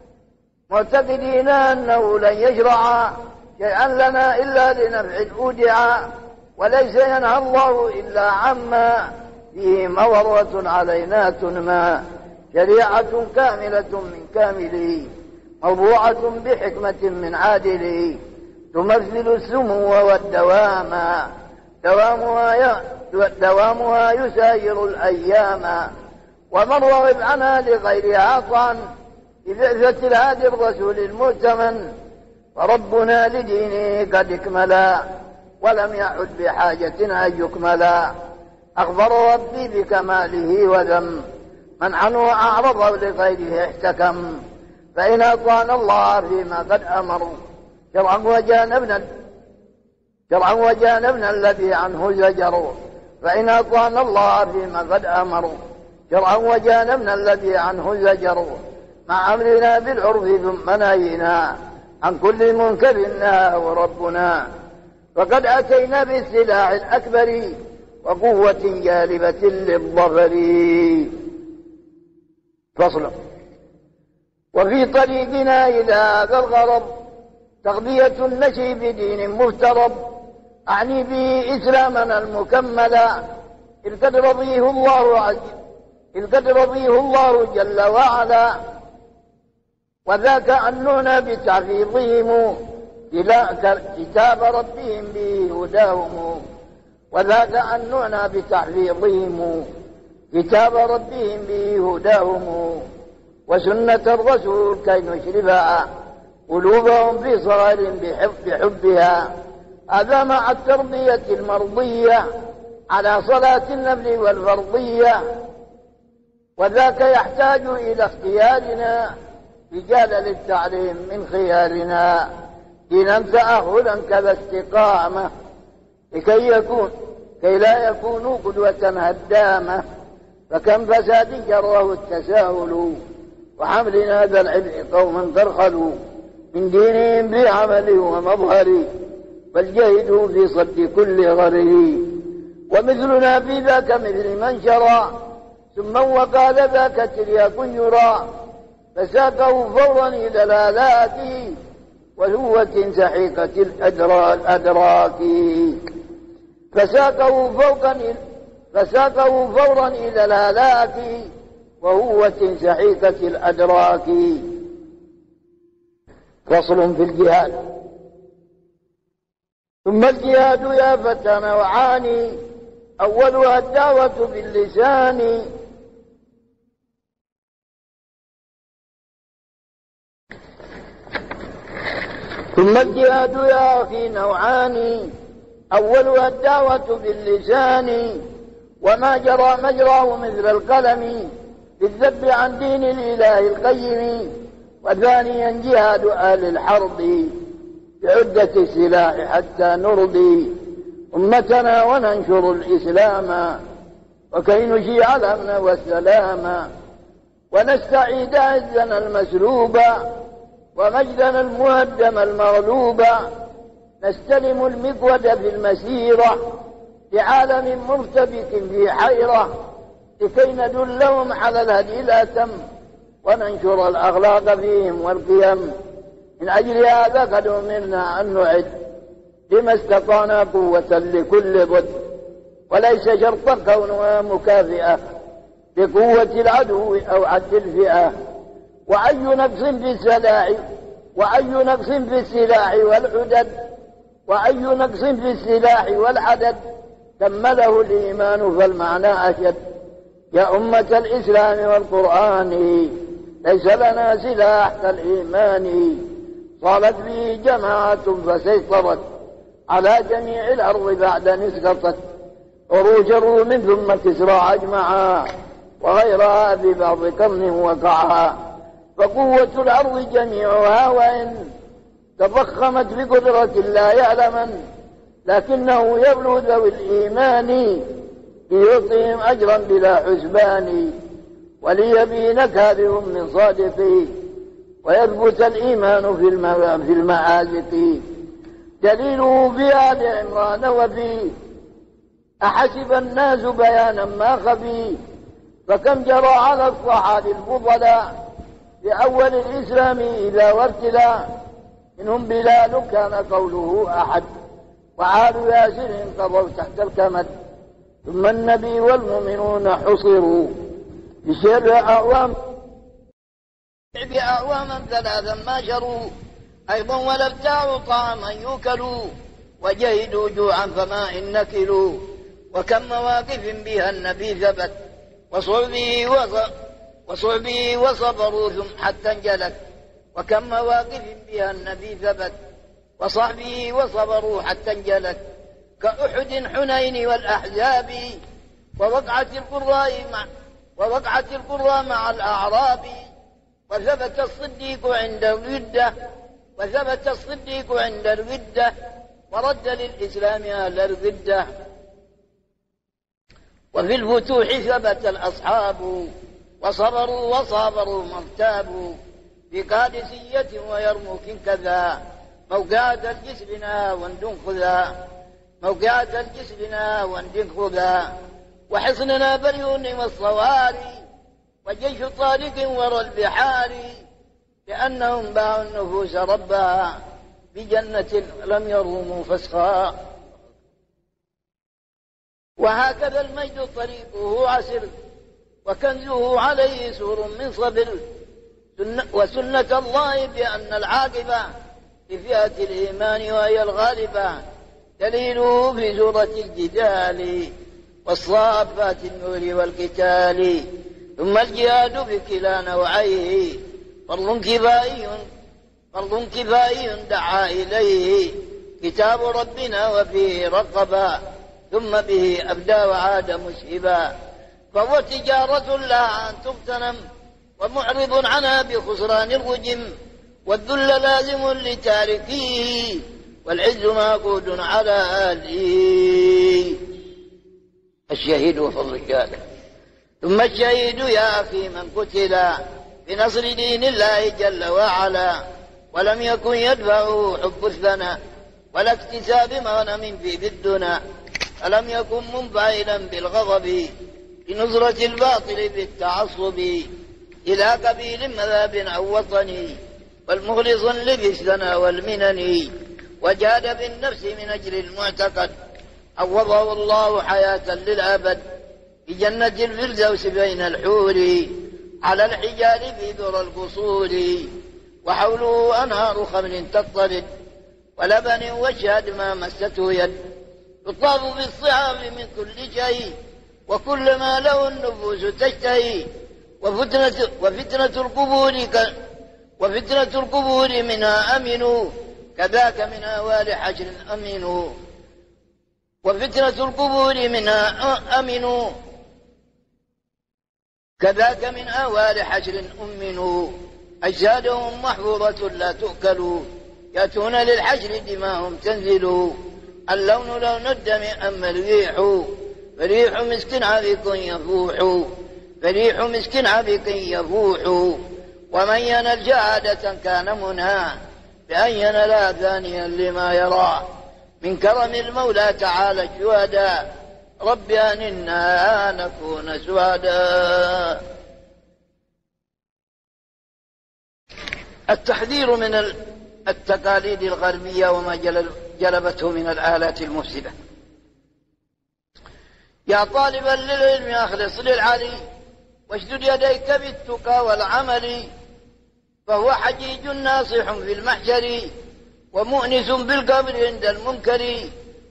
معتقدين أنه لن يشرع شيئا لنا إلا لنفع أودعا، وليس ينهى الله إلا عما فيه مضرة علينا تنمى. شريعة كاملة من كامله موضوعة بحكمة من عادله، تمثل السمو والدوام دوامها, دوامها يساير الأيام، ومن رغب عنها لغيرها طعن ببعثة الهادي الرسول المؤتمن، فربنا لدينه قد اكملا ولم يعد بحاجة أن يكملا. أخبر ربي بكماله وذم من عنه أعرض لغيره احتكم، فإن أطعنا الله فيما قد أمر شرعا وجانبنا شرعا وجانبنا الذي عنه زجر، فإن أطعنا الله فيما قد أمر شرعا وجانبنا الذي عنه زجر، مع أمرنا بالعرف ثم نهينا عن كل منكر نهاه ربنا. فقد أتينا بالسلاح الأكبر وقوة جالبة للظفر. فصل. وفي طريقنا إلى هذا الغرض تغذية النشي بدين مفترض، أعني به إسلامنا المكملا، إذ قد رضيه الله عز إذ قد رضيه الله جل وعلا، وذاك أننا بتحفيظهم كتاب ربهم به هداهم، وذاك أننا بتحفيظهم كتاب ربهم به هداهم، وسنة الرسول كي نشربها قلوبهم في صغر بحبها، هذا مع التربية المرضية على صلاة النفل والفرضية، وذاك يحتاج إلى اختيارنا رجال للتعليم من خيارنا، دينا تأهلا كذا استقامة، لكي يكون كي لا يكونوا قدوة هدامة، فكم فساد جره التساهل، وحمل هذا العبء قوما ترخلوا من دينهم بعمل ومظهر، بل جهدوا في صد كل غره، ومثلنا في ذاك مثل من شرى ثم وقال ذاك ترياك يرى، فساقه فورا إلى الآلات وهوة سحيقة الأدراك، فساقه فوقا فساقه فورا إلى الهلاك وهوة سحيقة الأدراك. فصل في الجهاد. ثم الجهاد يا فتى نوعان، أولها الدعوة باللسان، ثم الجهاد يا أخي نوعان، أولها الدعوة باللسان، وما جرى مجراه مثل القلم بالذب عن دين الإله القيم، وثانيا جهاد أهل الحرب بعدة السلاح حتى نرضي أمتنا وننشر الإسلام، وكي نشيع الأمن والسلام، ونستعيد عزنا المسلوب ومجدنا المهدم المغلوب، نستلم المقود في المسيرة لعالم مرتبك في حيرة، لكي ندلهم على الهدي الأتم وننشر الأخلاق فيهم والقيم. من أجل هذا قد أمرنا أن نعد لما استطعنا قوة لكل ضد، وليس شرطا كونها مكافئة لقوة العدو أو عد الفئة، وأي نقص في السلاح وأي نقص في السلاح والعدد وأي نقص في السلاح والعدد كمله الإيمان فالمعنى أشد. يا أمة الإسلام والقرآن ليس لنا سلاح كالإيمان، صالت به جماعة فسيطرت على جميع الأرض بعد أن اسقطت، عروج الروم ثم كسرى أجمعا وغيرها ببعض قرن وقعها، فقوة الأرض جميعها وإن تضخمت بقدرة لا يعلمن، لكنه يبلغ ذوي الإيمان ليعطيهم أجرا بلا حسبان، وليبين كاذب من صادق ويثبت الإيمان في المآزق. دليله في آل عمران وفي أحسب الناس بيانا ما خفي، فكم جرى على الصحابة الفضلاء بأول الإسلام إذا وارتلا، منهم بلال كان قوله أحد، وعال ياسر انقضوا تحت الكمد، ثم النبي والمؤمنون حصروا بشر أعوام بأعواما ثلاثا ما شروا، أيضا ولا ابتاعوا طعاما يوكلوا، وجهدوا جوعا فما إن نكلوا، وكم مواقف بها النبي ثبت وصعبه وصعبه وصبروا ثم حتى انجلت، وكم مواقف بها النبي ثبت وصحبه وصبروا حتى انجلت، كأحد حنين والأحزاب ووقعة القراء مع ووقعة القراء مع الأعراب، وثبت الصديق عند الردة وثبت الصديق عند الردة ورد للإسلام أهل الردة. وفي الفتوح ثبت الأصحاب وصبروا وصابروا ما ارتابوا، في قادسية ويرموك كذا موقعة الجسر ناوى خذا، موقعة الجسرنا واندق خذا وحصننا باليون والصواري وجيش طارق ورى البحار لأنهم باعوا النفوس ربها بجنة لم يروموا فسخا. وهكذا المجد طريقه عسر وكنزه عليه سور من صبر وسنة الله بأن العاقبة بفئة الإيمان وهي الغالبة دليله في سورة الجدال والصافات النور والقتال. ثم الجهاد بكلا نوعيه فرض كفائي فرض كفائي دعا إليه كتاب ربنا وفيه رقبا ثم به أبدى وعاد مسهبا. فهو تجارة لا أن تغتنم ومعرض عنها بخسران الرجم والذل لازم لتاركيه والعز معقود على أهله. الشهيد وفضل الشهادة. ثم الشهيد يا أخي من قتل بنصر دين الله جل وعلا ولم يكن يدفعه حب الثناء ولا اكتساب مغنم في الدنا فلم يكن منفعلا بالغضب لنصرة الباطل بالتعصب إلى قبيل مذهب أو وطني والمخلص لبسنا والمنن وجاد بالنفس من أجل المعتقد عوضه الله حياة للأبد بجنة الفردوس بين الحور على الحجال في ذرى القصور وحوله أنهار خمر تطرد ولبن وشهد ما مسته يد يطاف بالصعاب من كل شيء وكل ما له النفوس تشتهي وفتنة, وفتنة القبور ك وفتنة القبور منها أمنوا كذاك من أهوال حجر أمنوا وفتنة القبور منها أمنوا كذاك من أهوال حجر أمنوا أجسادهم محفوظة لا تؤكل يأتون للحجر دماهم تنزل اللون لون الدم أما الريح فريح مسك عبيق يفوح فريح مسك عبيق يفوح ومن ينل جهادة كان منها بأن ينلا ثانيا لما يرى من كرم المولى تعالى الشهداء رب أننا نكون شهداء. التحذير من التقاليد الغربية وما جلبته من الآلات المفسدة. يا طالبا للعلم أخلص للعلي واشدد يديك بالتقى والعمل فهو حجيج ناصح في المحشر ومؤنس بالقبر عند المنكر.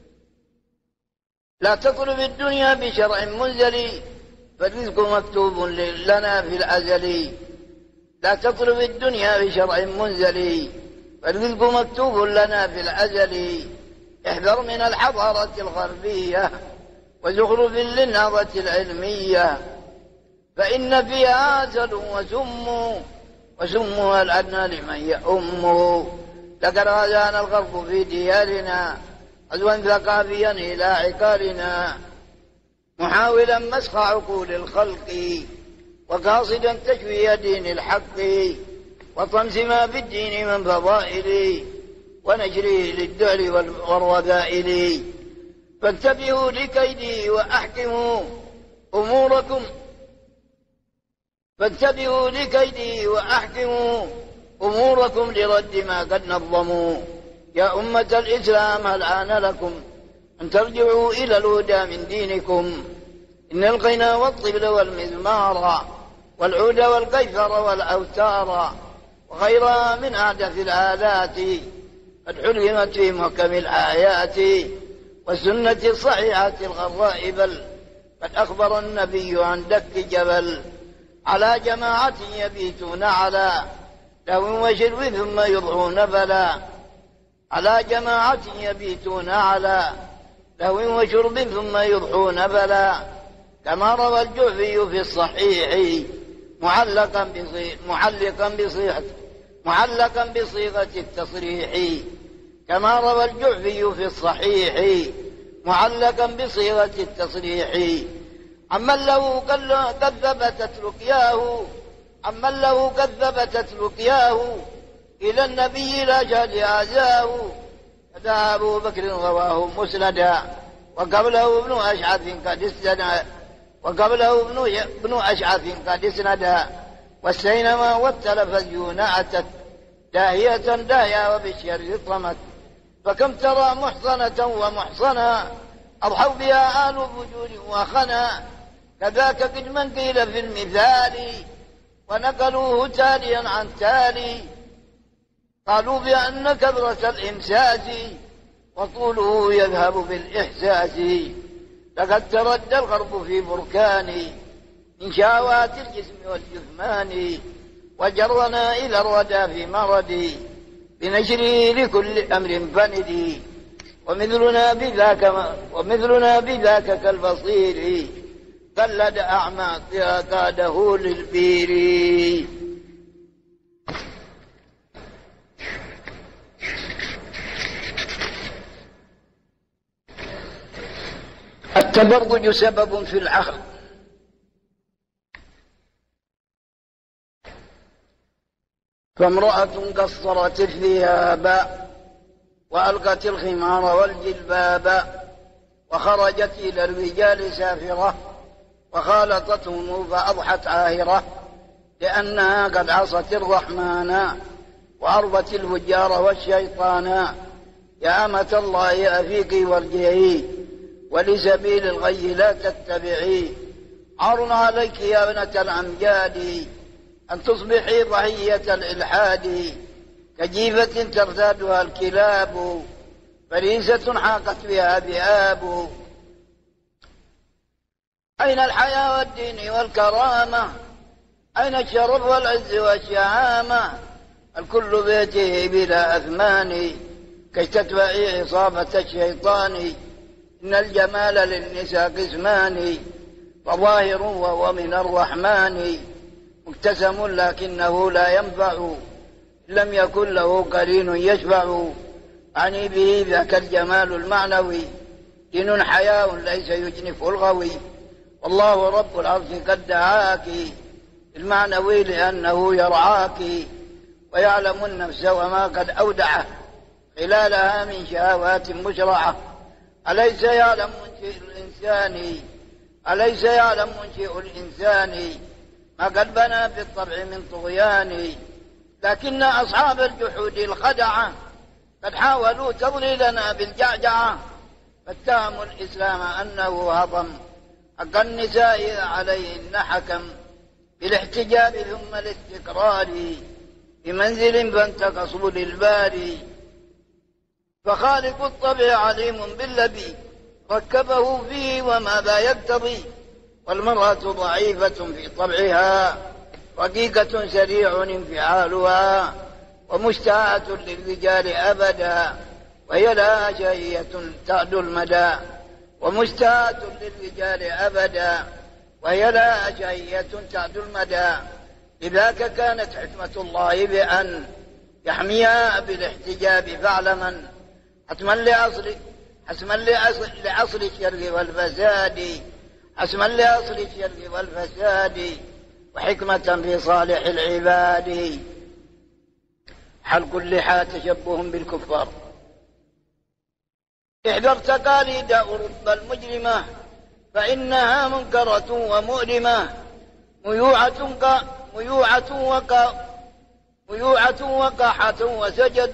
لا تطلب الدنيا بشرع منزل فالرزق مكتوب لنا في الأزل. لا تطلب الدنيا بشرع منزل فالرزق مكتوب لنا في الأزل. احذر من الحضارة الغربية وزخرف للنهضة العلمية فإن فيها أسد وسم وسمها الأدنى لمن يؤم. ذكر هذان الغرب في ديارنا غزوا ثقافيا إلى عقارنا محاولا مسخ عقول الخلق وقاصدا تشويه دين الحق وطمس ما في الدين من فضائل ونجريه للدعر والرذائل. فانتبهوا لكيدي وأحكموا أموركم فانتبهوا لكيدي وأحكموا أموركم لرد ما قد نظموا. يا أمة الإسلام هل آن لكم أن ترجعوا إلى الهدى من دينكم. إن الغنى والطبل والمزمار والعود والقيثر والأوتار وغيرها من أحدث الآلات قد حرمت في محكم الآيات والسنة الصحيحة الغراء بل قد أخبر النبي عن دك جبل على جماعة يبيتون على لهو وشرب ثم يضعون بلا على جماعة يبيتون على لهو وشرب ثم يضحون بلا كما روى الجعفي في الصحيح معلقا بصيغة معلقا بصيغة معلقا بصيغة التصريح كما روى الجعفي في الصحيح معلقا بصيغة التصريح عمن له قد ثبتت رقياه عمن له قد ثبتت رقياه إلى النبي لا جهل أعزاه هذا أبو بكر رواه مسندا وقبله ابن أشعث قد استنى وقبله ابن ابن أشعث قد اسندا والسينما والتلفزيون أتت داهية داهية وبالشر طمت فكم ترى محصنة ومحصنا أضحوا بها آل فجور وخنا كذاك قد من قيل في المثال ونقلوه تاليا عن تالي قالوا بأن كبرة الإمساس وطوله يذهب بالإحساس لقد تردى الغرب في بركان من شهوات الجسم والجثمان وجرنا إلى الردى في مرض بنشره لكل أمر فند ومثلنا بذاك ومثلنا بذاك كالبصير قلد أعمى قاده للبير. التبرج سبب في العقل فامرأة قصرت الثياب وألقت الخمار والجلباب وخرجت إلى الرجال سافرة وخالطتهم فأضحت عاهرة لأنها قد عصت الرحمن وأرضت الفجار والشيطان. يا أمة الله أفيقي وارجعي ولسبيل الغي لا تتبعي عار عليك يا ابنة الأمجاد أن تصبحي ضحية الإلحاد كجيفة ترتادها الكلاب فريسة حاقت بها ذئاب. أين الحياة والدين والكرامة أين الشرف والعز والشهامة الكل بيته بلا أثمان كي تتبعي عصابة الشيطان. إن الجمال للنساء قسمان فظاهر وهو من الرحمن مكتسم لكنه لا ينفع لم يكن له قرين يشفع. أعني به ذاك الجمال المعنوي دين حياء ليس يجنف الغوي والله رب العرش قد دعاك المعنوي لأنه يرعاك ويعلم النفس وما قد أودعه خلالها من شهوات مشرعة. أليس يعلم منشئ الإنسان أليس يعلم منشئ الإنسان ما قد بنى بالطبع من طغيان لكن أصحاب الجحود الخدعة قد حاولوا تضليلنا بالجعجعة فاتهموا الإسلام أنه هضم حق النساء عليهن حكم بالاحتجاب ثم الاستقرار بمنزل فانتقصوا للباري. فخالق الطبع عليم بالذي ركبه فيه وماذا يقتضي والمرأة ضعيفة في طبعها رقيقة سريع انفعالها ومشتاعة للرجال أبدا وهي لها شهية تعدو المدى ومشتاعة للرجال أبدا وهي لها شهية تعدو المدى. لذاك كانت حكمة الله بأن يحميها بالاحتجاب فاعلما حتما لعصر حسما لعصر, لعصر الشر والفساد حسما لعصر الشر والفساد وحكمة في صالح العباد. حلق اللحى تشبه بالكفار احذر تقاليد أوروبا المجرمة فإنها منكرة ومؤلمة ميوعة ميوعة وقا ميوعة وقاحة وسجد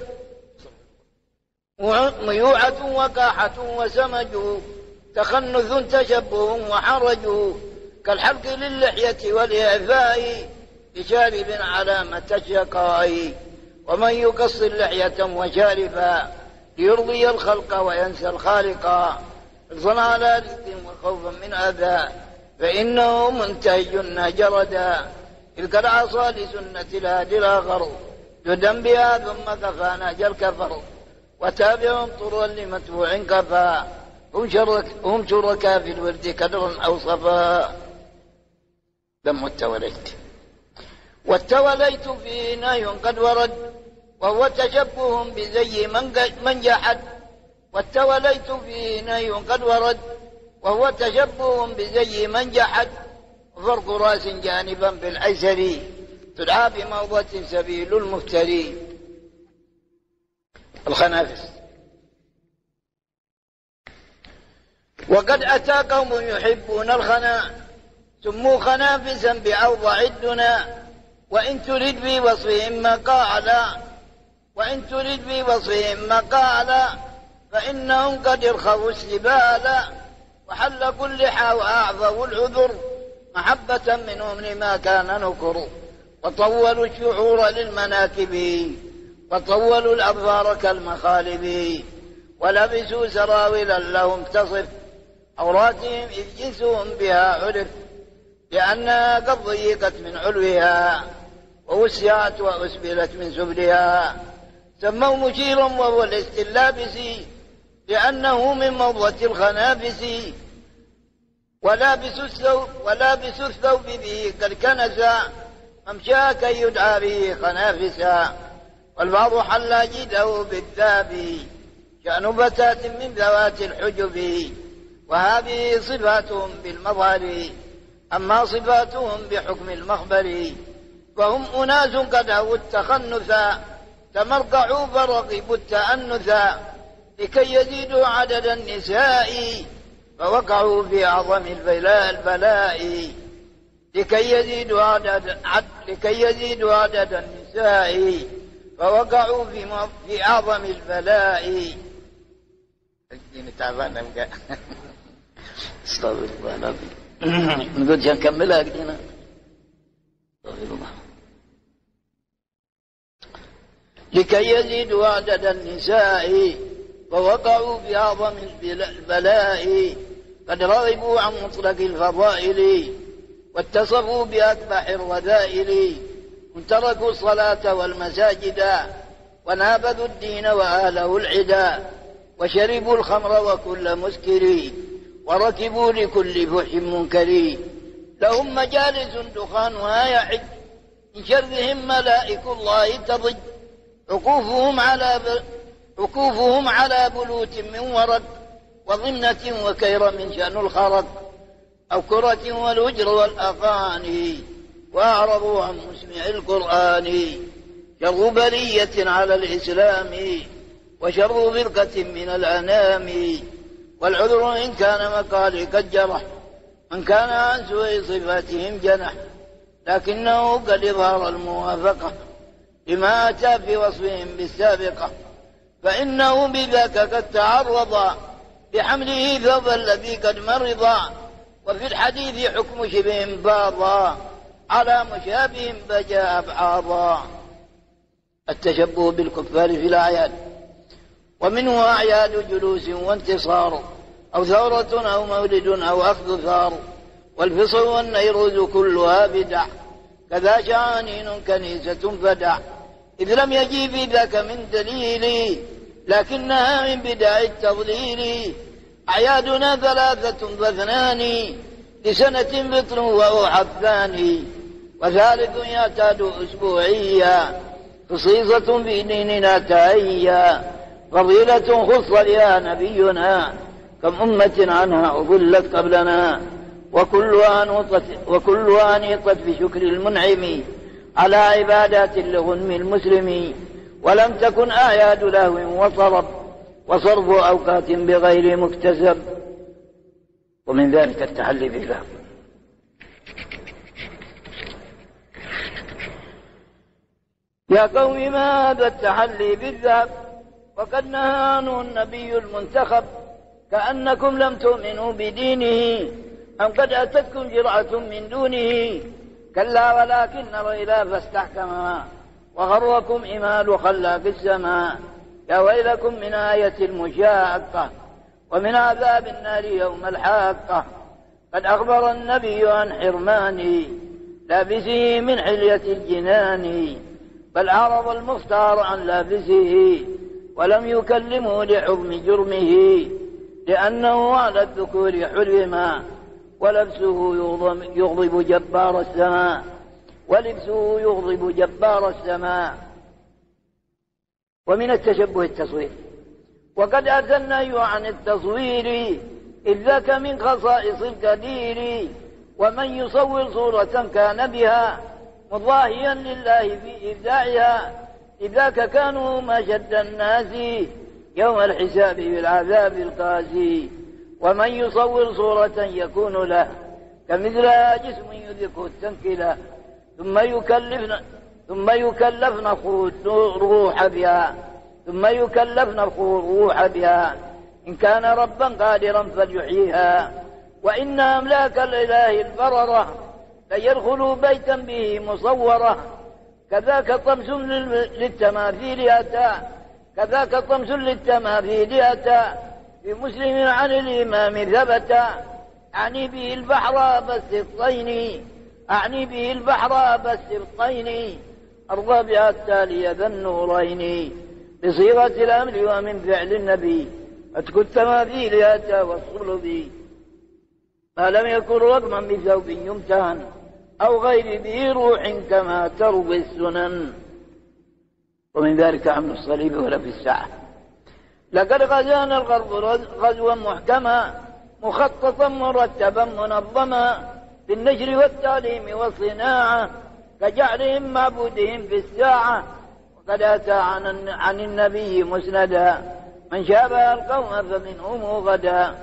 ميوعة وقاحة وسمج تخنث تشبه وحرج كالحلق للحية والإعفاء بشارب علامة الشقاء. ومن يقص اللحية وشارفا ليرضي الخلق وينسى الخالق حرصا على رزق وخوفا من أذى فإنه منتهج جردا تلك العصا لسنة الهادي الآخر جدا بها ثم كفى نهج الكفر وتابعهم طرا لمتبوع كفى هم, هم شركا في الورد كدرا أو صفا. دم التوليت والتوليت فيه نهي قد ورد وهو تشبه بزي من جحد والتوليت فيه نهي قد ورد وهو تشبه بزي من جحد وفرق راس جانبا بالأيسر تدعى بموضة سبيل المفتري. الخنافس وقد أتى قوم يحبون الخنا سموا خنافسا بأوضع الدنا، وإن ترد بوصفهم مقالا وإن ترد بوصفهم مقالا فإنهم قد ارخوا السبالا، وحل كل حا وأعظوا العذر محبة منهم لما كان نكر، وطولوا الشعور للمناكب وطولوا الأظفار كالمخالب، ولبسوا سراولا لهم تصف عوراتهم إذ جنسهم بها عرف، لأنها قد ضيقت من علوها ووسعت وأسبلت من سبلها. سموا مشيرا وهو الاستلابس لأنه من موضة الخنافس، ولابس الثوب ولابس الثوب به قد كنسا ممشى كي يدعى به خنافسا، والبعض حل جده بالذاب شأن بتات من ذوات الحجب، وهذه صفاتهم بالمظهر أما صفاتهم بحكم المخبر، فهم أناس قد هووا التخنثا تمرقعوا فرغبوا التأنثا، لكي يزيدوا عدد النساء فوقعوا في أعظم البلاء، لكي يزيدوا عدد عد لكي يزيدوا عدد النساء فوقعوا في في أعظم البلاء. تعبان بقى. استغفر الله العظيم. نقول جا نكملها قدينا. استغفر الله. لكي يزيدوا عدد النساء فوقعوا في أعظم البلاء، قد رغبوا عن مطلق الفضائل واتصفوا بأقبح الرذائل، تركوا الصلاة والمساجد ونابذوا الدين وأهله العدا، وشربوا الخمر وكل مسكر وركبوا لكل فحش منكر، لهم مجالس دخانها يحج من شرهم ملائك الله تضج، عكوفهم على ب... عكوفهم على بلوت من ورد وضمنة وكير من شأن الخرق، أو كرة والهجر والأغاني وأعرضوا عن مسمع القرآن، شر بلية على الإسلام وشر فرقة من الأنام، والعذر إن كان مقالي قد جرح من كان عن سوء صفاتهم جنح، لكنه قد ظهر الموافقة لما أتى في وصفهم بالسابقة، فإنه بذاك قد تعرض بحمله ثوب الذي قد مرض، وفي الحديث حكم شبه باضا على مشابه بجاء أبعاضا. التشبه بالكفار في الأعياد، ومنه أعياد جلوس وانتصار أو ثورة أو مولد أو أخذ ثار، والفصل والنيروز كلها بدع كذا شعانين كنيسة فدع، إذ لم يجي في ذاك من دليل لكنها من بدع التضليل. أعيادنا ثلاثة فاثنان لسنة فطر وأوحى الثاني، وثالث يعتاد أسبوعيا خصيصة في ديننا تهيا، فضيلة خص لها نبينا كم أمة عنها أضلت قبلنا، وكلها نوطت وكلها نيطت بشكر المنعم على عبادات لغنم المسلم، ولم تكن أعياد لهو وصرف وصرف أوقات بغير مكتسب، ومن ذلك التحلي بالله. يا قوم ما هذا التحلي بالذهب وقد نهى عنه النبي المنتخب، كأنكم لم تؤمنوا بدينه أم قد أتتكم جرعة من دونه، كلا ولكن الريلا فاستحكما وغركم إمال خلاق السماء، يا ويلكم من آية المشاقة ومن عذاب النار يوم الحاقة، قد أخبر النبي عن حرمان لابسه من حلية الجنان، بل أعرض المختار عن لابسه ولم يكلمه لحكم جرمه، لأنه على الذكور حرما ولبسه يغضب جبار السماء ولبسه يغضب جبار السماء. ومن التشبه التصوير، وقد أتى النهي عن التصوير إذ ذاك من خصائص الكثير، ومن يصور صورة كان بها مضاهيا لله في إبداعها، إذ ذاك كانوا مشد الناس يوم الحساب بالعذاب القاسي، ومن يصور صورة يكون له كمثلها جسم يدركه التنكيلا ثم يكلفنا ثم يكلفنا الروح بها ثم يكلفنا الروح بها إن كان ربا قادرا فليحييها وإن أملاك الإله البررة ليدخلوا بيتا به مصورة كذاك طمس للتماثيل أتى كذاك طمس للتماثيل أتى في مسلم عن الإمام ثبت أعني به البحر بالسبطين أعني به البحر بالسبطين أرضى بها التالي ذا النورين بصيغة الأمر ومن فعل النبي أتك التماثيل أتى والصلب ما لم يكن رقما بثوب يمتهن أو غير به روح كما تروي السنن ومن ذلك حمل الصليب ولا في الساعة لقد غزانا الغرب غزوا محكما مخططا مرتبا منظما بالنشر والتعليم والصناعة كجعلهم معبودهم في الساعة وقد أتى عن, عن النبي مسندا من شابه القوم فمنهم غدا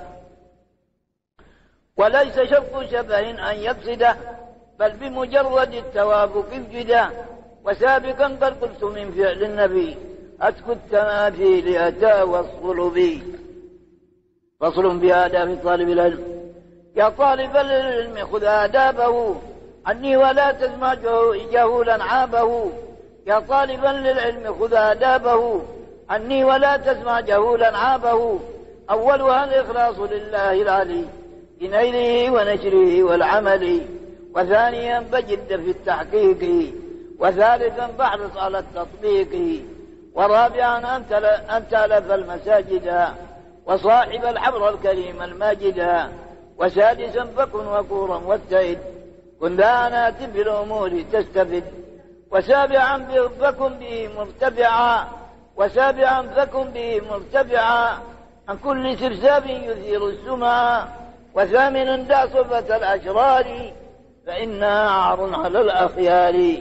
وليس شرط شبه أن يقصده بل بمجرد التوافق ابجدا وسابقا قد قلت من فعل النبي أتك التماثيل أتى والصلب فصل بآداب طالب العلم يا طالب العلم خذ آدابه عني ولا تسمع جهولا عابه يا طالبا للعلم خذ آدابه عني ولا تسمع جهولا عابه أولها الإخلاص لله العلي بنيله ونشره والعمل وثانيا بجد في التحقيق وثالثا بحرص على التطبيق ورابعا أن تألف المساجد وصاحب الحبر الكريم الماجد وسادسا فكن وقورا واتئد كن ذا في الأمور تستفد وسابعا فكن به مرتفعا وسابعا فكن به مرتفعا عن كل سبساب يثير السمع وثامنا دع صفة الأشرار فإنها عار على الأخيار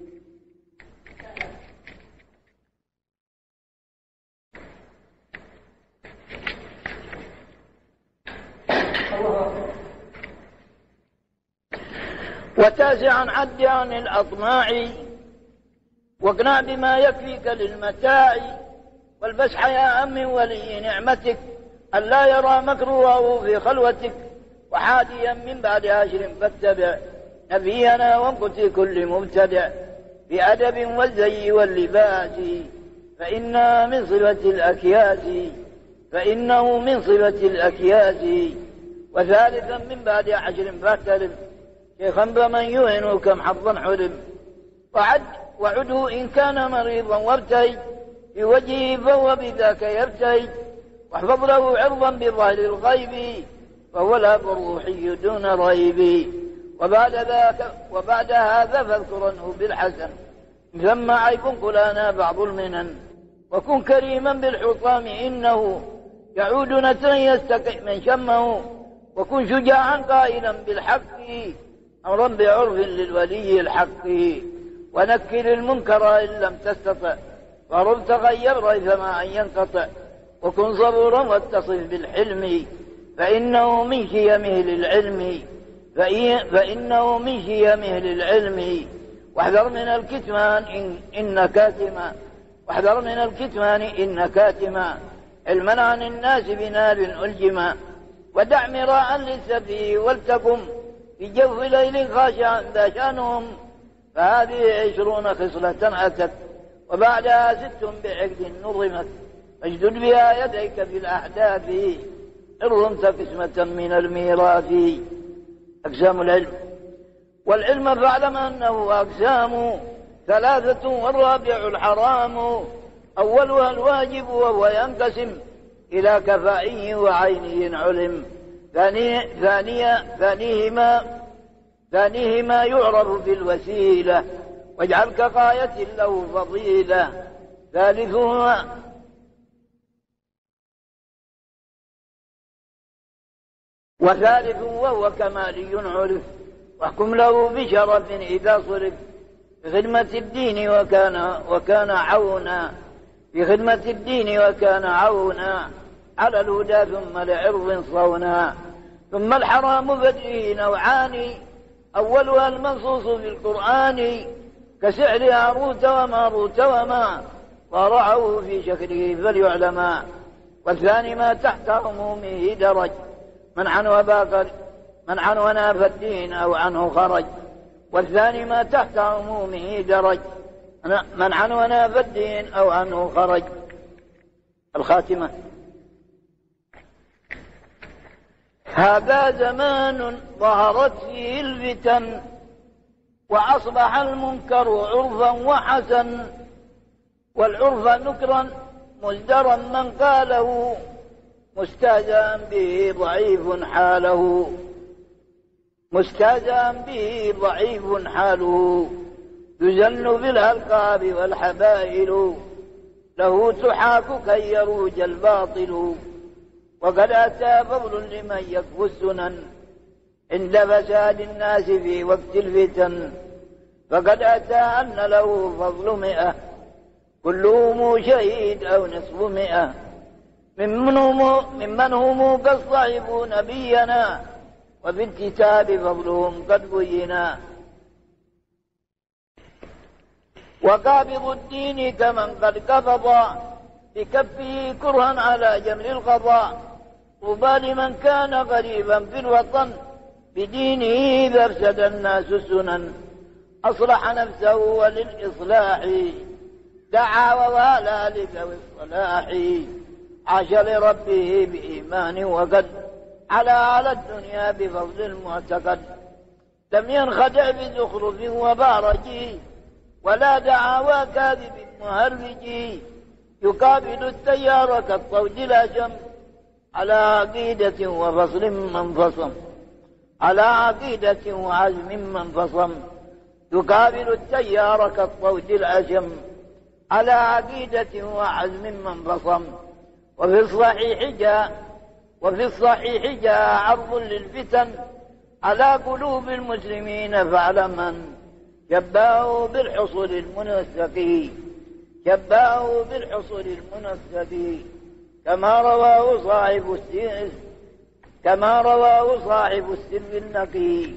وتاسعا عد عن الأطماع واقنع بما يكفيك للمتاع والبس حياء من ولي نعمتك ألا يرى مكروه في خلوتك وحاديا من بعد عشر فاتبع نبينا وانقت كل مبتدع بأدب والزي واللباس فإنها من صفة الأكياس فإنه من صفة الأكياس وثالثا من بعد عشر فاختلف شيخا بمن يهن كم حظا حرم وعد وعده إن كان مريضا وابتهج في وجهه فهو بذاك يبتهج واحفظ له عرضا بظاهر الغيب فهو الأب الروحي دون ريب وبعد ذاك وبعد هذا فاذكرنه بالحسن ثم عيب قلانا بعض المنن وكن كريما بالحطام إنه يعود نسرا يستقي من شمه وكن شجاعا قائلا بالحق أمرا بعرف للولي الحق ونكل المنكر إن لم تستطع فرب تغير ريثما أن ينقطع وكن صبورا واتصف بالحلم فإنه من شيمه للعلم فإنه من شيمه للعلم واحذر من الكتمان إن, إن كاتما واحذر من الكتمان إن كاتما علما عن الناس بنار ألجما ودع مراء للسفيه ولتكن في جوف ليل خاشعا ذا شأنهم فهذه عشرون خصلة أتت وبعدها ست بعقد نظمت فاجدد بها يديك في الأحداث إن رمت قسمة من الميراث أقسام العلم والعلم فاعلم أنه أقسام ثلاثة والرابع الحرام أولها الواجب وهو ينقسم إلى كفائه وعينه علم ثانية ثانية ثانيهما ثانيهما يعرف بالوسيلة واجعل كغاية له فضيلة ثالثهما وثالث وهو كمالي عرف واحكم له بشرف إذا صرف بخدمة الدين وكان وكان عونا بخدمة الدين وكان عونا على الهدى ثم لعرض صونا. ثم الحرام بدره نوعان، أولها المنصوص في القرآن كسحر هاروت وماروت وما ورعوه في شكله فليعلما. والثاني ما تحت عمومه درج، منعا وباقر منعا وناف الدين أو عنه خرج. والثاني ما تحت عمومه درج، منعا وناف الدين أو عنه خرج. الخاتمة. هذا زمان ظهرت فيه الفتن، وأصبح المنكر عرفا وحسن، والعرف نكرا مزدرا من قاله، مستهزئا به ضعيف حاله، مستهزئا به ضعيف حاله، يزن بالألقاب والحبائل، له تحاك كي يروج الباطل. وقد أتى فضل لمن يكفو السنن عند فساد الناس في وقت الفتن، فقد أتى أن له فضل مئة كلهم شهيد أو نصف مئة، ممن هم, ممن هم قد صحبوا نبينا، وفي الكتاب فضلهم قد بينا. وقابض الدين كمن قد قبض بكفه كرها على جمر القضاء، طوبى لمن كان غريبا في الوطن بدينه إذا افسد الناس السنن، أصلح نفسه وللإصلاح دعا ووالى لذوي الصلاح، عاش لربه بإيمان وقد على على الدنيا بفضل المعتقد، لم ينخدع بزخرف وبارج ولا دعاوى كاذب مهرج، يقابل التيار كالطود الأشم على عقيدة وفصل منفصم، على عقيدة وعزم منفصم، يقابل التيار كالطود الأشم على عقيدة وعزم منفصم. وفي الصحيح جاء وفي الصحيح جاء عرض للفتن على قلوب المسلمين، فاعلما شبهه بالحصول المنسق، شبهه بالحصول المنسق، كما رواه صاحب السر كما رواه صاحب السر النقي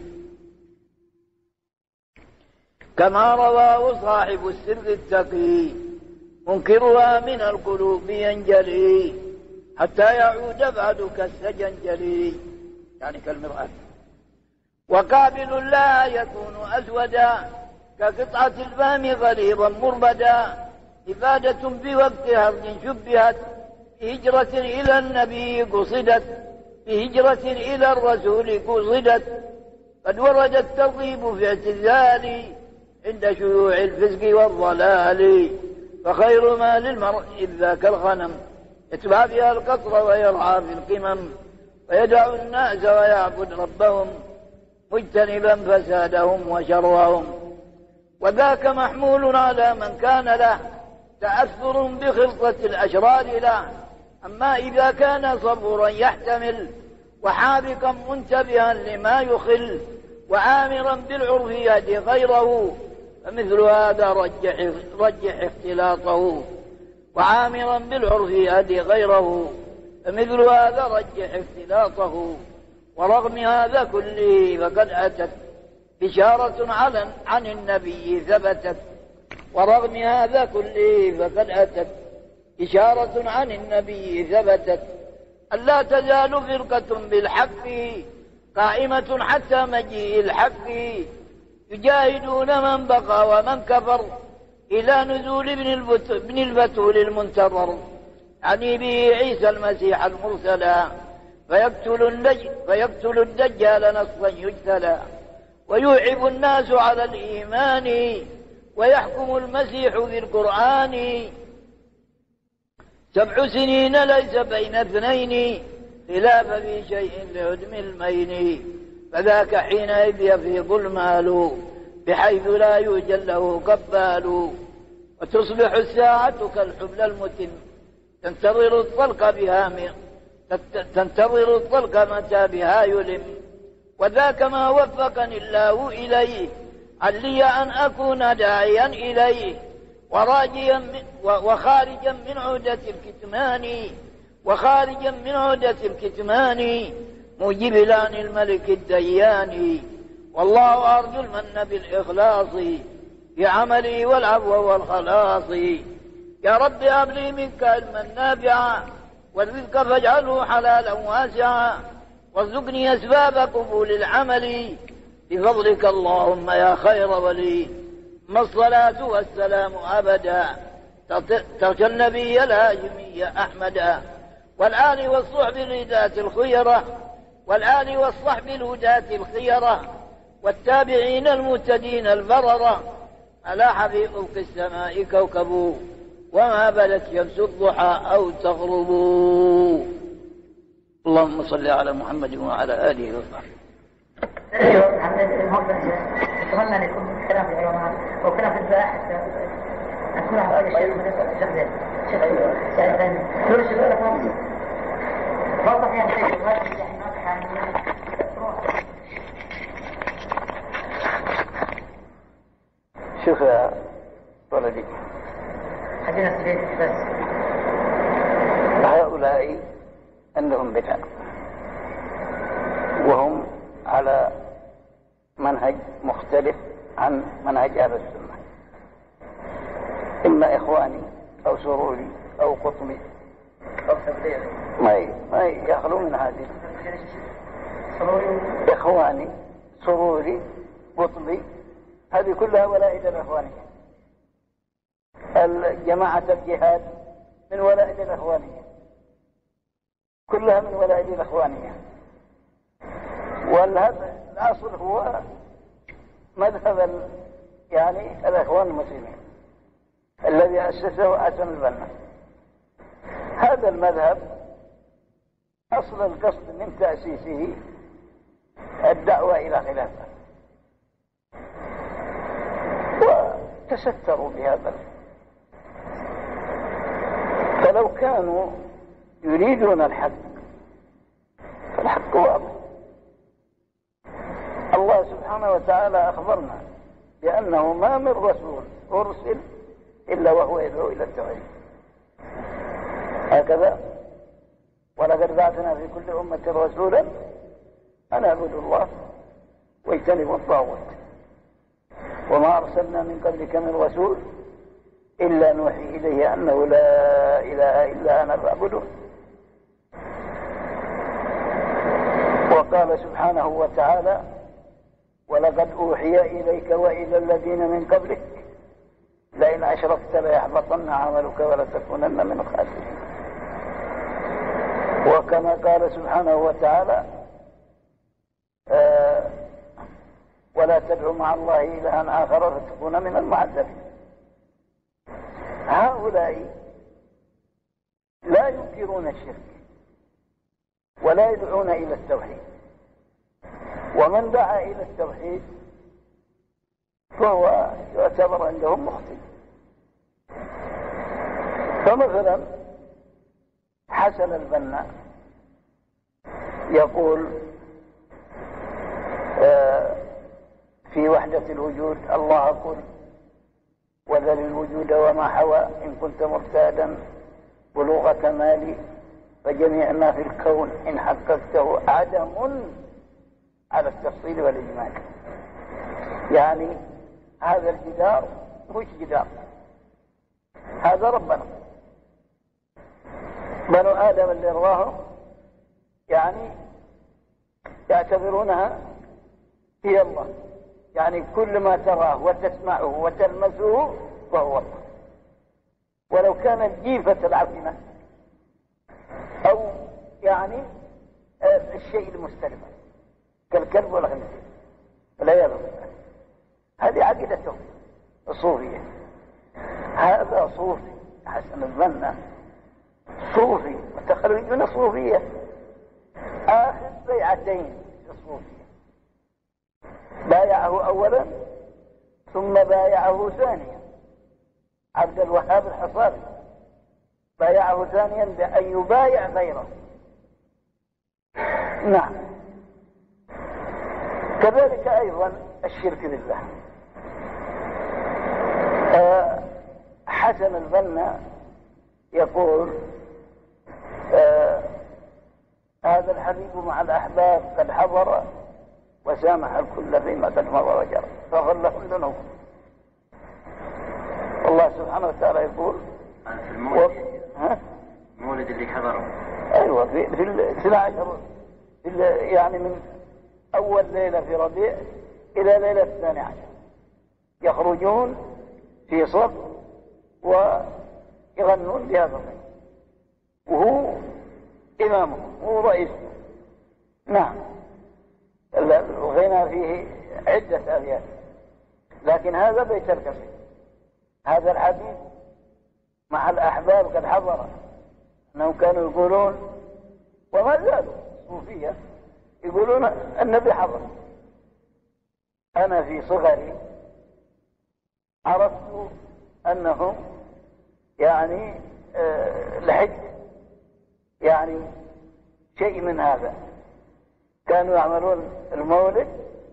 كما رواه صاحب السر التقي، منكرها من القلوب ينجلي حتى يعود بعد كالسجنجلي، يعني كالمرآة. وقابل لا يكون أسودا كقطعة الفم غليظا مربدا، إفادة بوقت هرج شبهت بهجرة إلى النبي قصدت، بهجرة إلى الرسول قصدت، قد ورد الترغيب في اعتزال عند شيوع الفسق والضلال، فخير ما للمرء إذ ذاك الغنم يتبع بها القصر ويرعى في القمم، ويدع الناس ويعبد ربهم مجتنبا فسادهم وشرهم. وذاك محمول على من كان له تأثر بخلطة الأشرار له، أما إذا كان صبورا يحتمل وحاذقا منتبها لما يخل وآمرا بالعرف يهدي غيره، فمثل هذا رجح, رجح اختلاطه، وعامرا بالعرف يهدي غيره، فمثل هذا رجح اختلاطه. ورغم هذا كله فقد أتت بشارة على عن النبي ثبتت، ورغم هذا كله فقد أتت إشارة عن النبي ثبتت، ألا تزال فرقة بالحق قائمة حتى مجيء الحق، يجاهدون من بقى ومن كفر إلى نزول ابن البتول المنتظر، يعني به عيسى المسيح المرسلا، فيقتل, فيقتل الدجال نصا يجتلى، ويوعب الناس على الإيمان، ويحكم المسيح في القرآن. سبع سنين ليس بين اثنين خلاف في شيء لعدم المين، فذاك حينئذ يفيض المال بحيث لا يوجد له قبال، وتصبح الساعة كالحبل المتن تنتظر الطلق بها تنتظر الطلق متى بها يلم، وذاك ما وفقني الله إليه علي أن أكون داعيا إليه، وراجيا من وخارجا من عودة الكتمان، وخارجا من عهدة الكتمان موجب لعن الملك الديان. والله أرجو المن بالإخلاص في عملي والعفو والخلاص. يا رب هب لي منك علما نافعا والرزق فاجعله حلالا واسعا وارزقني أسباب قبول العمل بفضلك اللهم يا خير ولي. ما الصلاة والسلام أبدا ترك النبي الهاشمي أحمدا والآل والصحب الهداة الخيرة والآل والصحب الهداة الخيرة والتابعين المهتدين البررة. ألاح في أفق السماء كوكب وما بدت شمس الضحى أو تغرب. اللهم صل على محمد وعلى آله وصحبه. اتمنى ان يكون كلام في العلماء وكلام في الباحث اسمع هذا الشيء من الشيخ شيخ سعيد ثاني كل شيء ولا فاضي واضح يعني شيء ما في شوف يا ولدي خلينا نستفيد بس هؤلاء عندهم بدع وهم على منهج مختلف عن منهج أهل السنة، إما إخواني أو سروري أو قطمي أو تبليغي ما ما يخلو من هذه. إخواني سروري قطبي هذه كلها ولائد الإخوانية. الجماعة الجهاد من ولائد الإخوانية، كلها من ولائد الإخوانية. والأصل هو مذهب يعني الإخوان المسلمين الذي أسسه حسن البنا. هذا المذهب أصل القصد من تأسيسه الدعوة إلى خلافة، وتستروا بهذا. فلو كانوا يريدون الحق فالحق واضح. الله سبحانه وتعالى أخبرنا بأنه ما من رسول أرسل إلا وهو يدعو إلى التوحيد، هكذا ولقد بعثنا في كل أمة رسولا أن اعبدوا الله واجتنبوا الطاغوت وما أرسلنا من قبلك من رسول إلا نوحي إليه أنه لا إله إلا أنا فاعبدون. وقال سبحانه وتعالى ولقد أوحي إليك وإلى الذين من قبلك لئن أشركت ليحبطن عملك ولتكونن من الخاسرين. وكما قال سبحانه وتعالى آه ولا تدعو مع الله إلها آخر فتكون من المعذبين. هؤلاء لا ينكرون الشرك ولا يدعون إلى التوحيد، ومن دعا إلى التوحيد فهو يعتبر عندهم مخطئ. فمثلا حسن البنا يقول في وحدة الوجود الله قل وذل الوجود وما حوى إن كنت مرتادا بلوغ كمالي فجميع ما في الكون إن حققته عدم على التفصيل والإجمال. يعني هذا الجدار مش جدار، هذا ربنا. بنو آدم اللي رواهم يعني يعتبرونها هي الله، يعني كل ما تراه وتسمعه وتلمسه فهو الله. ولو كانت جيفة العفنة أو يعني الشيء المستلم كالكلب والخنزير لا يضر. هذه عقيدتهم الصوفية. هذا صوفي حسن البنا صوفي متخرج من الصوفية، آخر بيعتين الصوفية، بايعه أولا ثم بايعه ثانيا. عبد الوهاب الحصاري بايعه ثانيا بأن يبايع غيره. نعم. كذلك أيضا الشرك بالله. أه حسن البنا يقول أه هذا الحبيب مع الأحباب قد حضر وسامح الكل فيما قد مضى وجرى فغفر لهم ذنوبهم. الله سبحانه وتعالى يقول في المولد و... ها؟ المولد اللي حضره أيوة في في الاثنى عشر يعني من أول ليلة في ربيع إلى ليلة الثاني عشر يخرجون في صف ويغنون بهذا الغنى وهو إمامهم وهو رئيسهم. نعم الغنى فيه عدة أبيات لكن هذا بيت القصيد. هذا الحديث مع الأحباب قد حضر أنهم كانوا يقولون وما زالوا صوفية يقولون النبي حضر. أنا في صغري عرفت أنهم يعني آه لحج يعني شيء من هذا كانوا يعملون المولد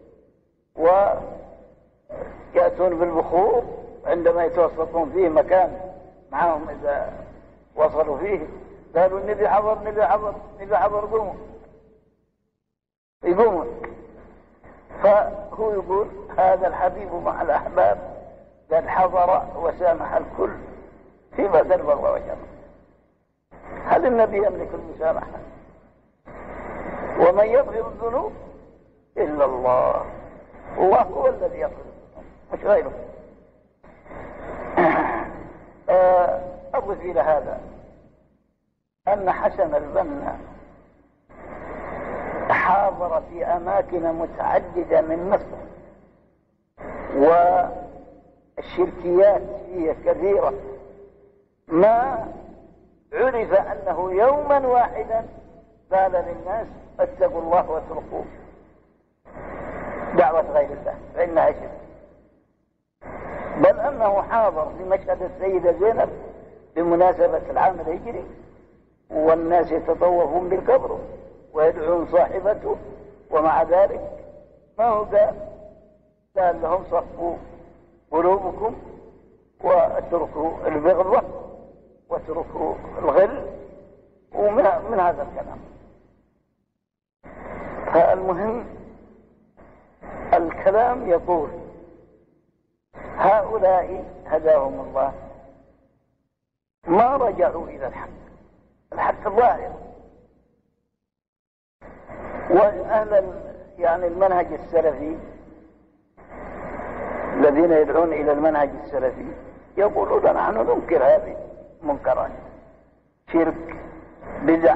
ويأتون بالبخور عندما يتوسطون فيه مكان معهم إذا وصلوا فيه قالوا النبي حضر النبي حضر النبي حضر قوموا يقومون. فهو يقول هذا الحبيب مع الأحباب قد حضر وسامح الكل فيما قد مضى وجرى. هل النبي يملك المسامحة؟ ومن يغفر الذنوب إلا الله. الله هو الذي يغفر الذنوب مش غيره. أضف إلى هذا أن حسن البنا حاضر في أماكن متعددة من مصر والشركيات فيها كثيرة ما عرف أنه يوما واحدا قال للناس اتقوا الله واتركوا دعوة غير الله فإنها شرك. بل أنه حاضر في مشهد السيدة زينب بمناسبة العام الهجري والناس يتطوفون بالقبر ويدعون صاحبته ومع ذلك ما هو قال قال لهم صفوا قلوبكم واتركوا البغضة واتركوا الغل ومن من هذا الكلام. فالمهم الكلام يقول هؤلاء هداهم الله ما رجعوا إلى الحق الحق الظاهر. وأهل يعني المنهج السلفي الذين يدعون إلى المنهج السلفي يقولون نحن ننكر هذه منكرات شرك بدع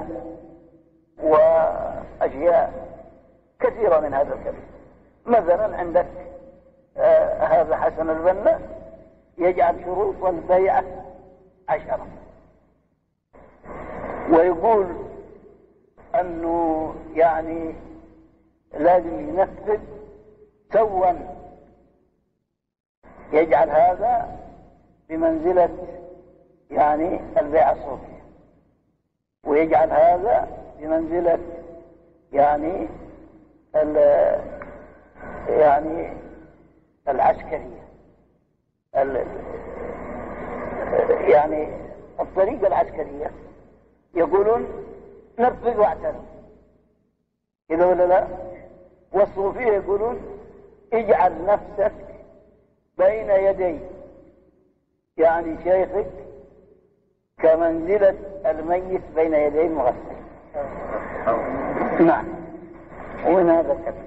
وأشياء كثيرة من هذا الكلام. مثلا عندك آه هذا حسن البنا يجعل شروط البيعة عشرة ويقول أنه يعني لازم ينفذ سوا يجعل هذا بمنزلة يعني البيعة الصوفية ويجعل هذا بمنزلة يعني يعني العسكرية يعني الطريقة العسكرية يقولون نفذ واعتنوا كذا ولا لا. والصوفية يقولون اجعل نفسك بين يدي يعني شيخك كمنزلة الميت بين يدي المغسل. نعم ومن هذا الكلام.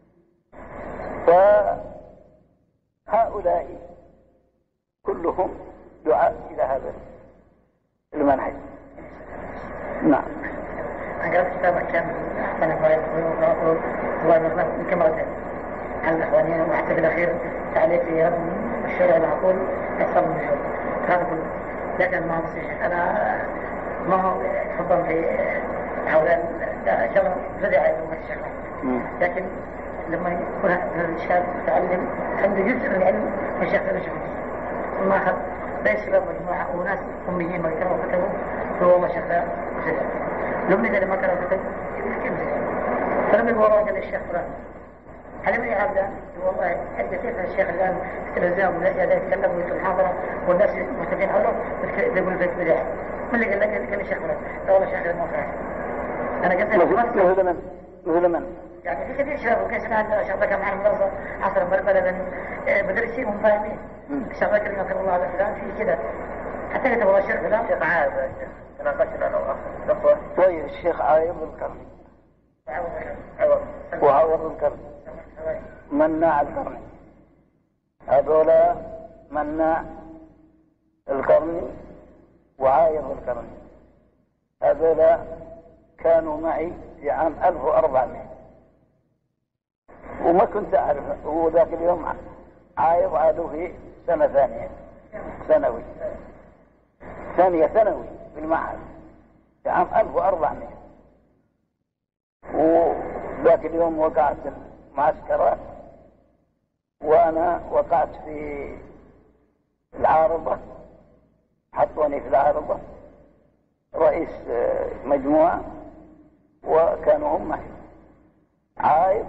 فهؤلاء كلهم دعاء إلى هذا المنهج. نعم. أنا قرأت كتابك كان أحسن الفائد وقال الله يمكن مرتين عن الإخوانيين وحتى في الأخير تعليق في رب الشرع المعقول يحصل من الجو هذا كله. لكن ما بصير أنا ما هو تفضل في حول شغل بدع علم الشغل لكن لما يكون هذا الشاب متعلم عنده جزء من العلم والشيخ هذا شخص ما أخذ بين شباب مجموعة وناس أميين ما يكرهوا كتبوا فهو ما شخص لما إذا لما كانوا كتب كم فلما يقول راجل الشيخ فلان هل من هذا والله عند كيف الشيخ الآن في التلفزيون يتكلم ويقول محاضرة والناس مستفيدين حوله يقول فيك بداية من اللي قال لك كان الشيخ فلان لا والله شيخ ما فعل أنا قلت مثل من؟ مثل من؟ يعني في كثير شباب ممكن سمعت شغلك معنا مدرسة عصر بلد مدرسين هم فاهمين شغلك اللي نكر الله على فلان في كذا حتى كتب الله الشيخ فلان شيخ عايض تناقشنا أنا وأخ طيب الشيخ عايض القرني وعوض القرني مناع القرني هذولا مناع القرني وعايض القرني هذولا كانوا معي في عام ألف وأربعمائة وما كنت أعرف. هو ذاك اليوم عايض عادوا في سنة ثانية ثانوي ثانية ثانوي في المعهد في عام ألف وأربعمائة وذاك اليوم وقعت المعسكرات وأنا وقعت في العارضة حطوني في العارضة رئيس مجموعة وكانوا هم معي عايض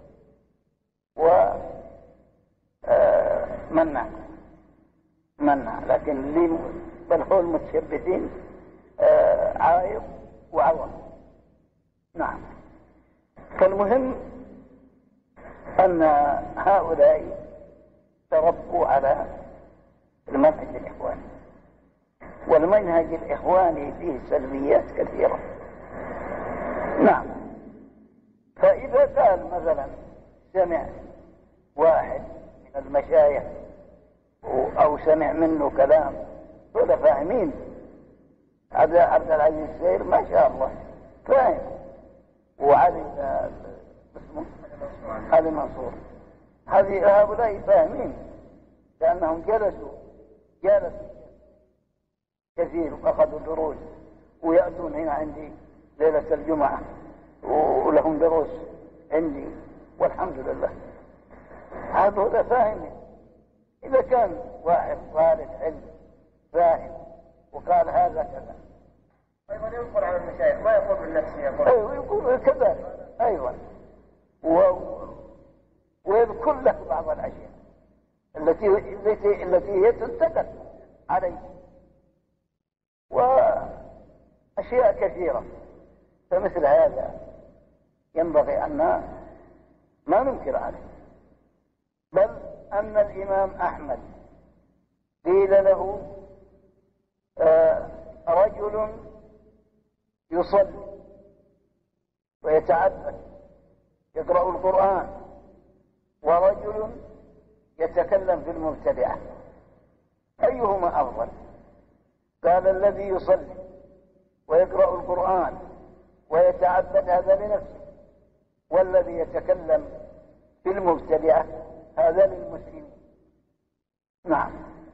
ومنع منع لكن اللي طلعوا المتشبثين عايض وعوض. نعم. فالمهم أن هؤلاء تربوا على المنهج الإخواني والمنهج الإخواني فيه سلبيات كثيرة. نعم. فإذا قال مثلا سمع واحد من المشايخ أو سمع منه كلام هذا فاهمين. هذا عبد العزيز السير ما شاء الله فاهم وعلي اسمه علي منصور هذه هؤلاء فاهمين لأنهم جلسوا جلسوا كثير وأخذوا دروس ويأتون هنا عندي ليلة الجمعة ولهم دروس عندي والحمد لله. هذا فاهم. إذا كان واحد طالب علم فاهم وقال هذا كذا أيضا يقول على المشايخ ما يقول بالنفس يقول أيوة يقول كذلك أيوة و... ويذكر لك بعض الأشياء التي التي التي هي تنتقد عليه وأشياء كثيرة. فمثل هذا ينبغي أن ما ننكر عليه. بل أن الإمام أحمد قيل له آه رجل يصلي ويتعبد يقرأ القرآن ورجل يتكلم في المبتدعة أيهما أفضل؟ قال الذي يصلي ويقرأ القرآن ويتعبد هذا لنفسه والذي يتكلم في المبتدعة هذا للمسلمين. نعم.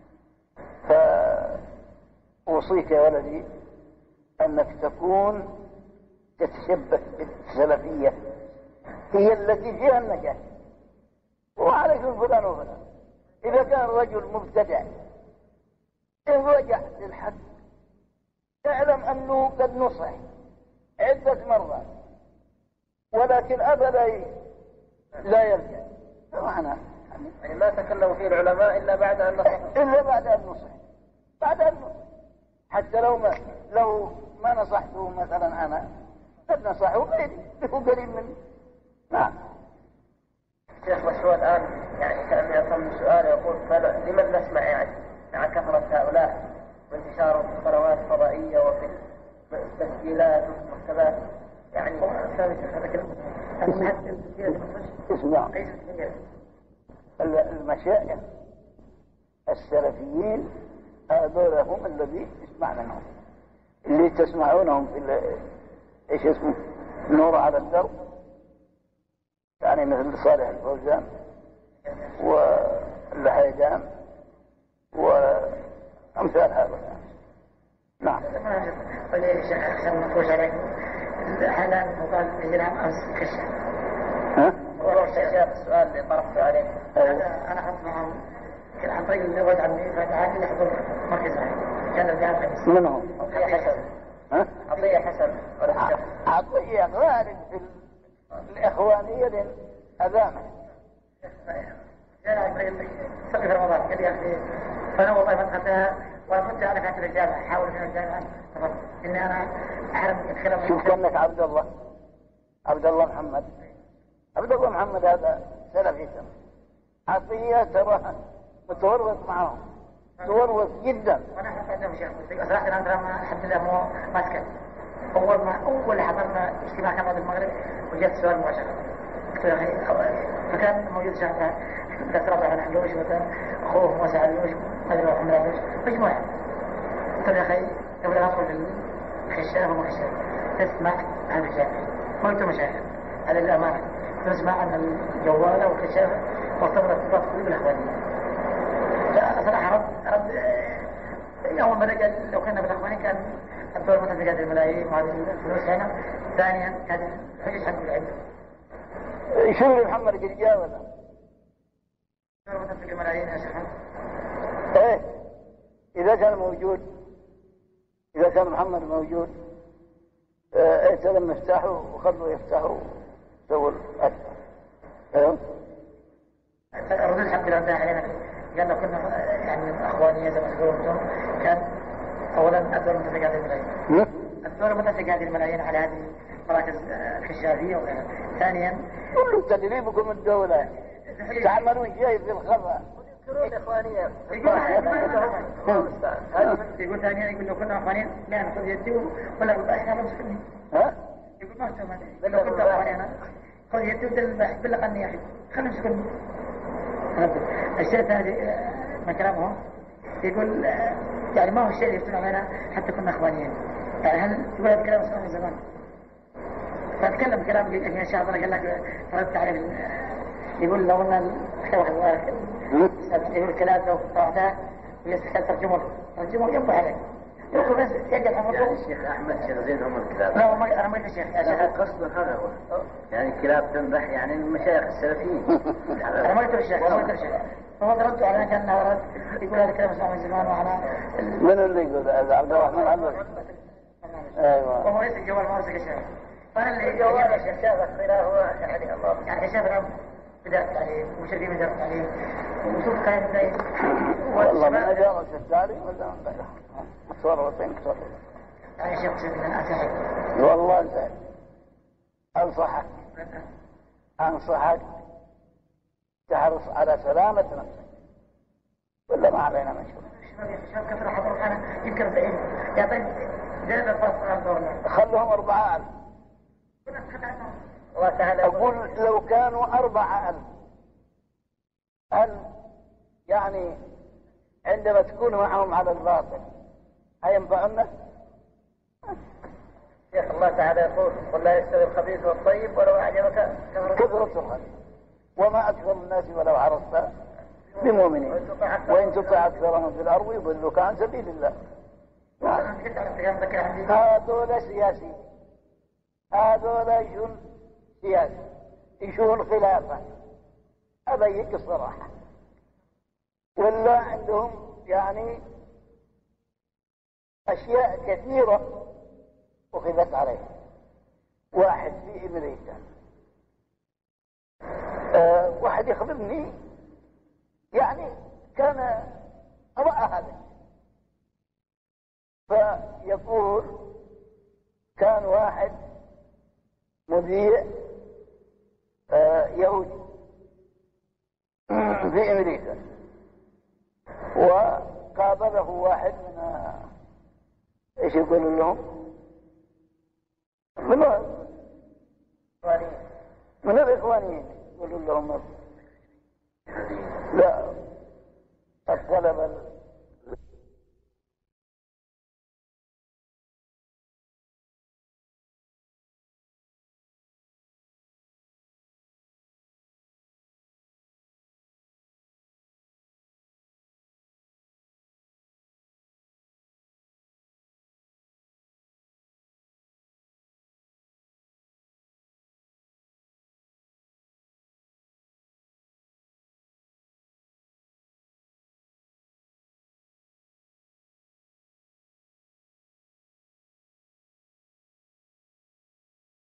فأوصيك يا ولدي أنك تكون تتشبث بالسلفية هي التي فيها النجاة وعليك فلان وفلان. إذا كان رجل مبتدع إن رجع للحق اعلم أنه قد نصح عدة مرات ولكن أبدا لا يرجع. فمعنى يعني ما تكلموا فيه العلماء إلا بعد أن نصح إلا بعد أن نصح بعد أن نصح حتى لو ما لو ما نصحته مثلا أنا قد نصحه غيري له قريب مني. نعم. شيخ بس هو الآن يعني كأني أفهم السؤال يقول لمن نسمع يعني مع كثرة هؤلاء وانتشارهم في القنوات الفضائية وفي التسجيلات والمكتبات يعني اسمع المشايخ السلفيين هذول هم الذي يسمع منهم اللي تسمعونهم في ايش اسمه نور على الدرب يعني مثل صالح الفوزان واللحيدان وامثال هذا. نعم. طيب شيخ احسن مفروش عليك حالا وقال الجنام امس كشف ها؟ والله شيخ السؤال اللي طرحته عليك انا انا حط معهم عن طريق الزواج عني فعادي يحضر مركز معي كان الجامعة الخميس. من هو؟ عطية حسن. ها؟ عطية حسن. عطية غالب في الإخوانية للأذانة. جاء صلي في رمضان قال لي يا أخي فأنا والله ما دخلتها وأنا كنت أنا كاتب الجامعة أحاول من الجامعة تفضل إني أنا أعرف الكلام. شوف كأنك عبد الله عبد الله محمد عبد الله محمد هذا سلفي سنة عطية ترى متورط معهم متورط جدا. وأنا أحب عندهم شيخ صراحة أنا ترى الحمد لله مو ماسكت. أول ما أول حضرنا اجتماع كان بعد المغرب وجت سؤال مباشرة فكان موجود شيخ دكتور عبد الرحمن حلوش مثلا أخوه موسى علوش أدري محمد علوش مجموعة. قلت له يا أخي قبل أن أدخل في الخشاف وما خشاف تسمع عن الجامع قلت مشايخ على الأمانة تسمع عن الجوالة والخشافة مرتبطة ارتباط قوي بالأخوانية. فصراحة رد رد أول ما لقى لو كنا بالأخوانية كان الدور مثلا في هذه الملايين وهذه الفلوس هنا. ثانيا كان حجز حق العلم. شو اللي محمد قد جاء ولا؟ الدور مثلا في الملايين يا شيخ. ايه إذا كان موجود إذا كان محمد موجود اه سلم مفتاحه وخلوا يفتحوا سووا الأكثر. ايه الردود الحمد لله انتهى علينا. قال لو كنا يعني اخوانيه زي ما تقولون كان اولا الدور متفق هذه الملايين. الدور متفق هذه الملايين على هذه المراكز الخشافيه وغيرها. ثانيا كل التدريب بكم الدوله تعملون شيء في الخفا. الاخوانيه يقول ثانيا يقول لو كنا اخوانيه لا ناخذ يدي ولا احنا ما مسكني. ها؟ يقول ما استوى لو كنت اخوانيه خذ يدي بالله قني يا اخي خلينا نسكن. الشيء الثاني من كلامهم يقول يعني ما هو الشيء اللي يفتون علينا حتى كنا اخوانيين. يعني هل تقول هذا الكلام اسمه من زمان؟ فاتكلم كلام اللي ان شاء الله قال لك ردت عليه يقول لو ان يقول الكلام لو قطعتها ويستحسن ترجمه ترجمه ينبه عليك. يقول بس يجب عن يعني الشيخ احمد شيخ زين هم الكلاب. لا انا ما قلت الشيخ يا شيخ قصدا هذا هو يعني الكلاب تنبح يعني المشايخ السلفيين. انا ما قلت الشيخ انا ما قلت الشيخ هو ردوا علينا كانه رد يقول هذا الكلام اسمه من زمان وانا من اللي يقول هذا عبد الرحمن عبد ايوه وهو ليس الجوال ما مسك الشيخ. فانا اللي الجوال الشيخ شاف الخير هو يعني الله يعني شاف الامر بدأت عليه ومشرفين بدأت عليه وشوف كان زي والله ما جرس التالي ولا صار وطين كسر. يعني شيخ سيدنا أسعد والله زين أنصحك أنصحك تحرص على سلامة نفسك ولا ما علينا مشكلة. شباب كثرة حضر أنا يمكن بعيد يا طيب زين الفصل خلهم أربعة ألف. أقول لو كانوا أربعة ألف ألف يعني عندما تكون معهم على الباطل هينفعنا؟ شيخ الله تعالى يقول قل لا يستوي الخبيث والطيب ولو أعجبك كثرة الخبيث وما أكثر الناس ولو حرصت بمؤمنين وإن تطع أكثرهم في الأرض يضلوك عن سبيل الله. هذول سياسي هذول يشون سياسي يشون خلافة أبيك الصراحة ولا عندهم يعني أشياء كثيرة أخذت عليه. واحد في أمريكا أه واحد يخبرني يعني كان رأى هذا فيقول كان واحد مذيع أه يهودي في أمريكا وقابله واحد من ايش يقول لهم من من الإخوانيين يقولوا لهم لا الطلبة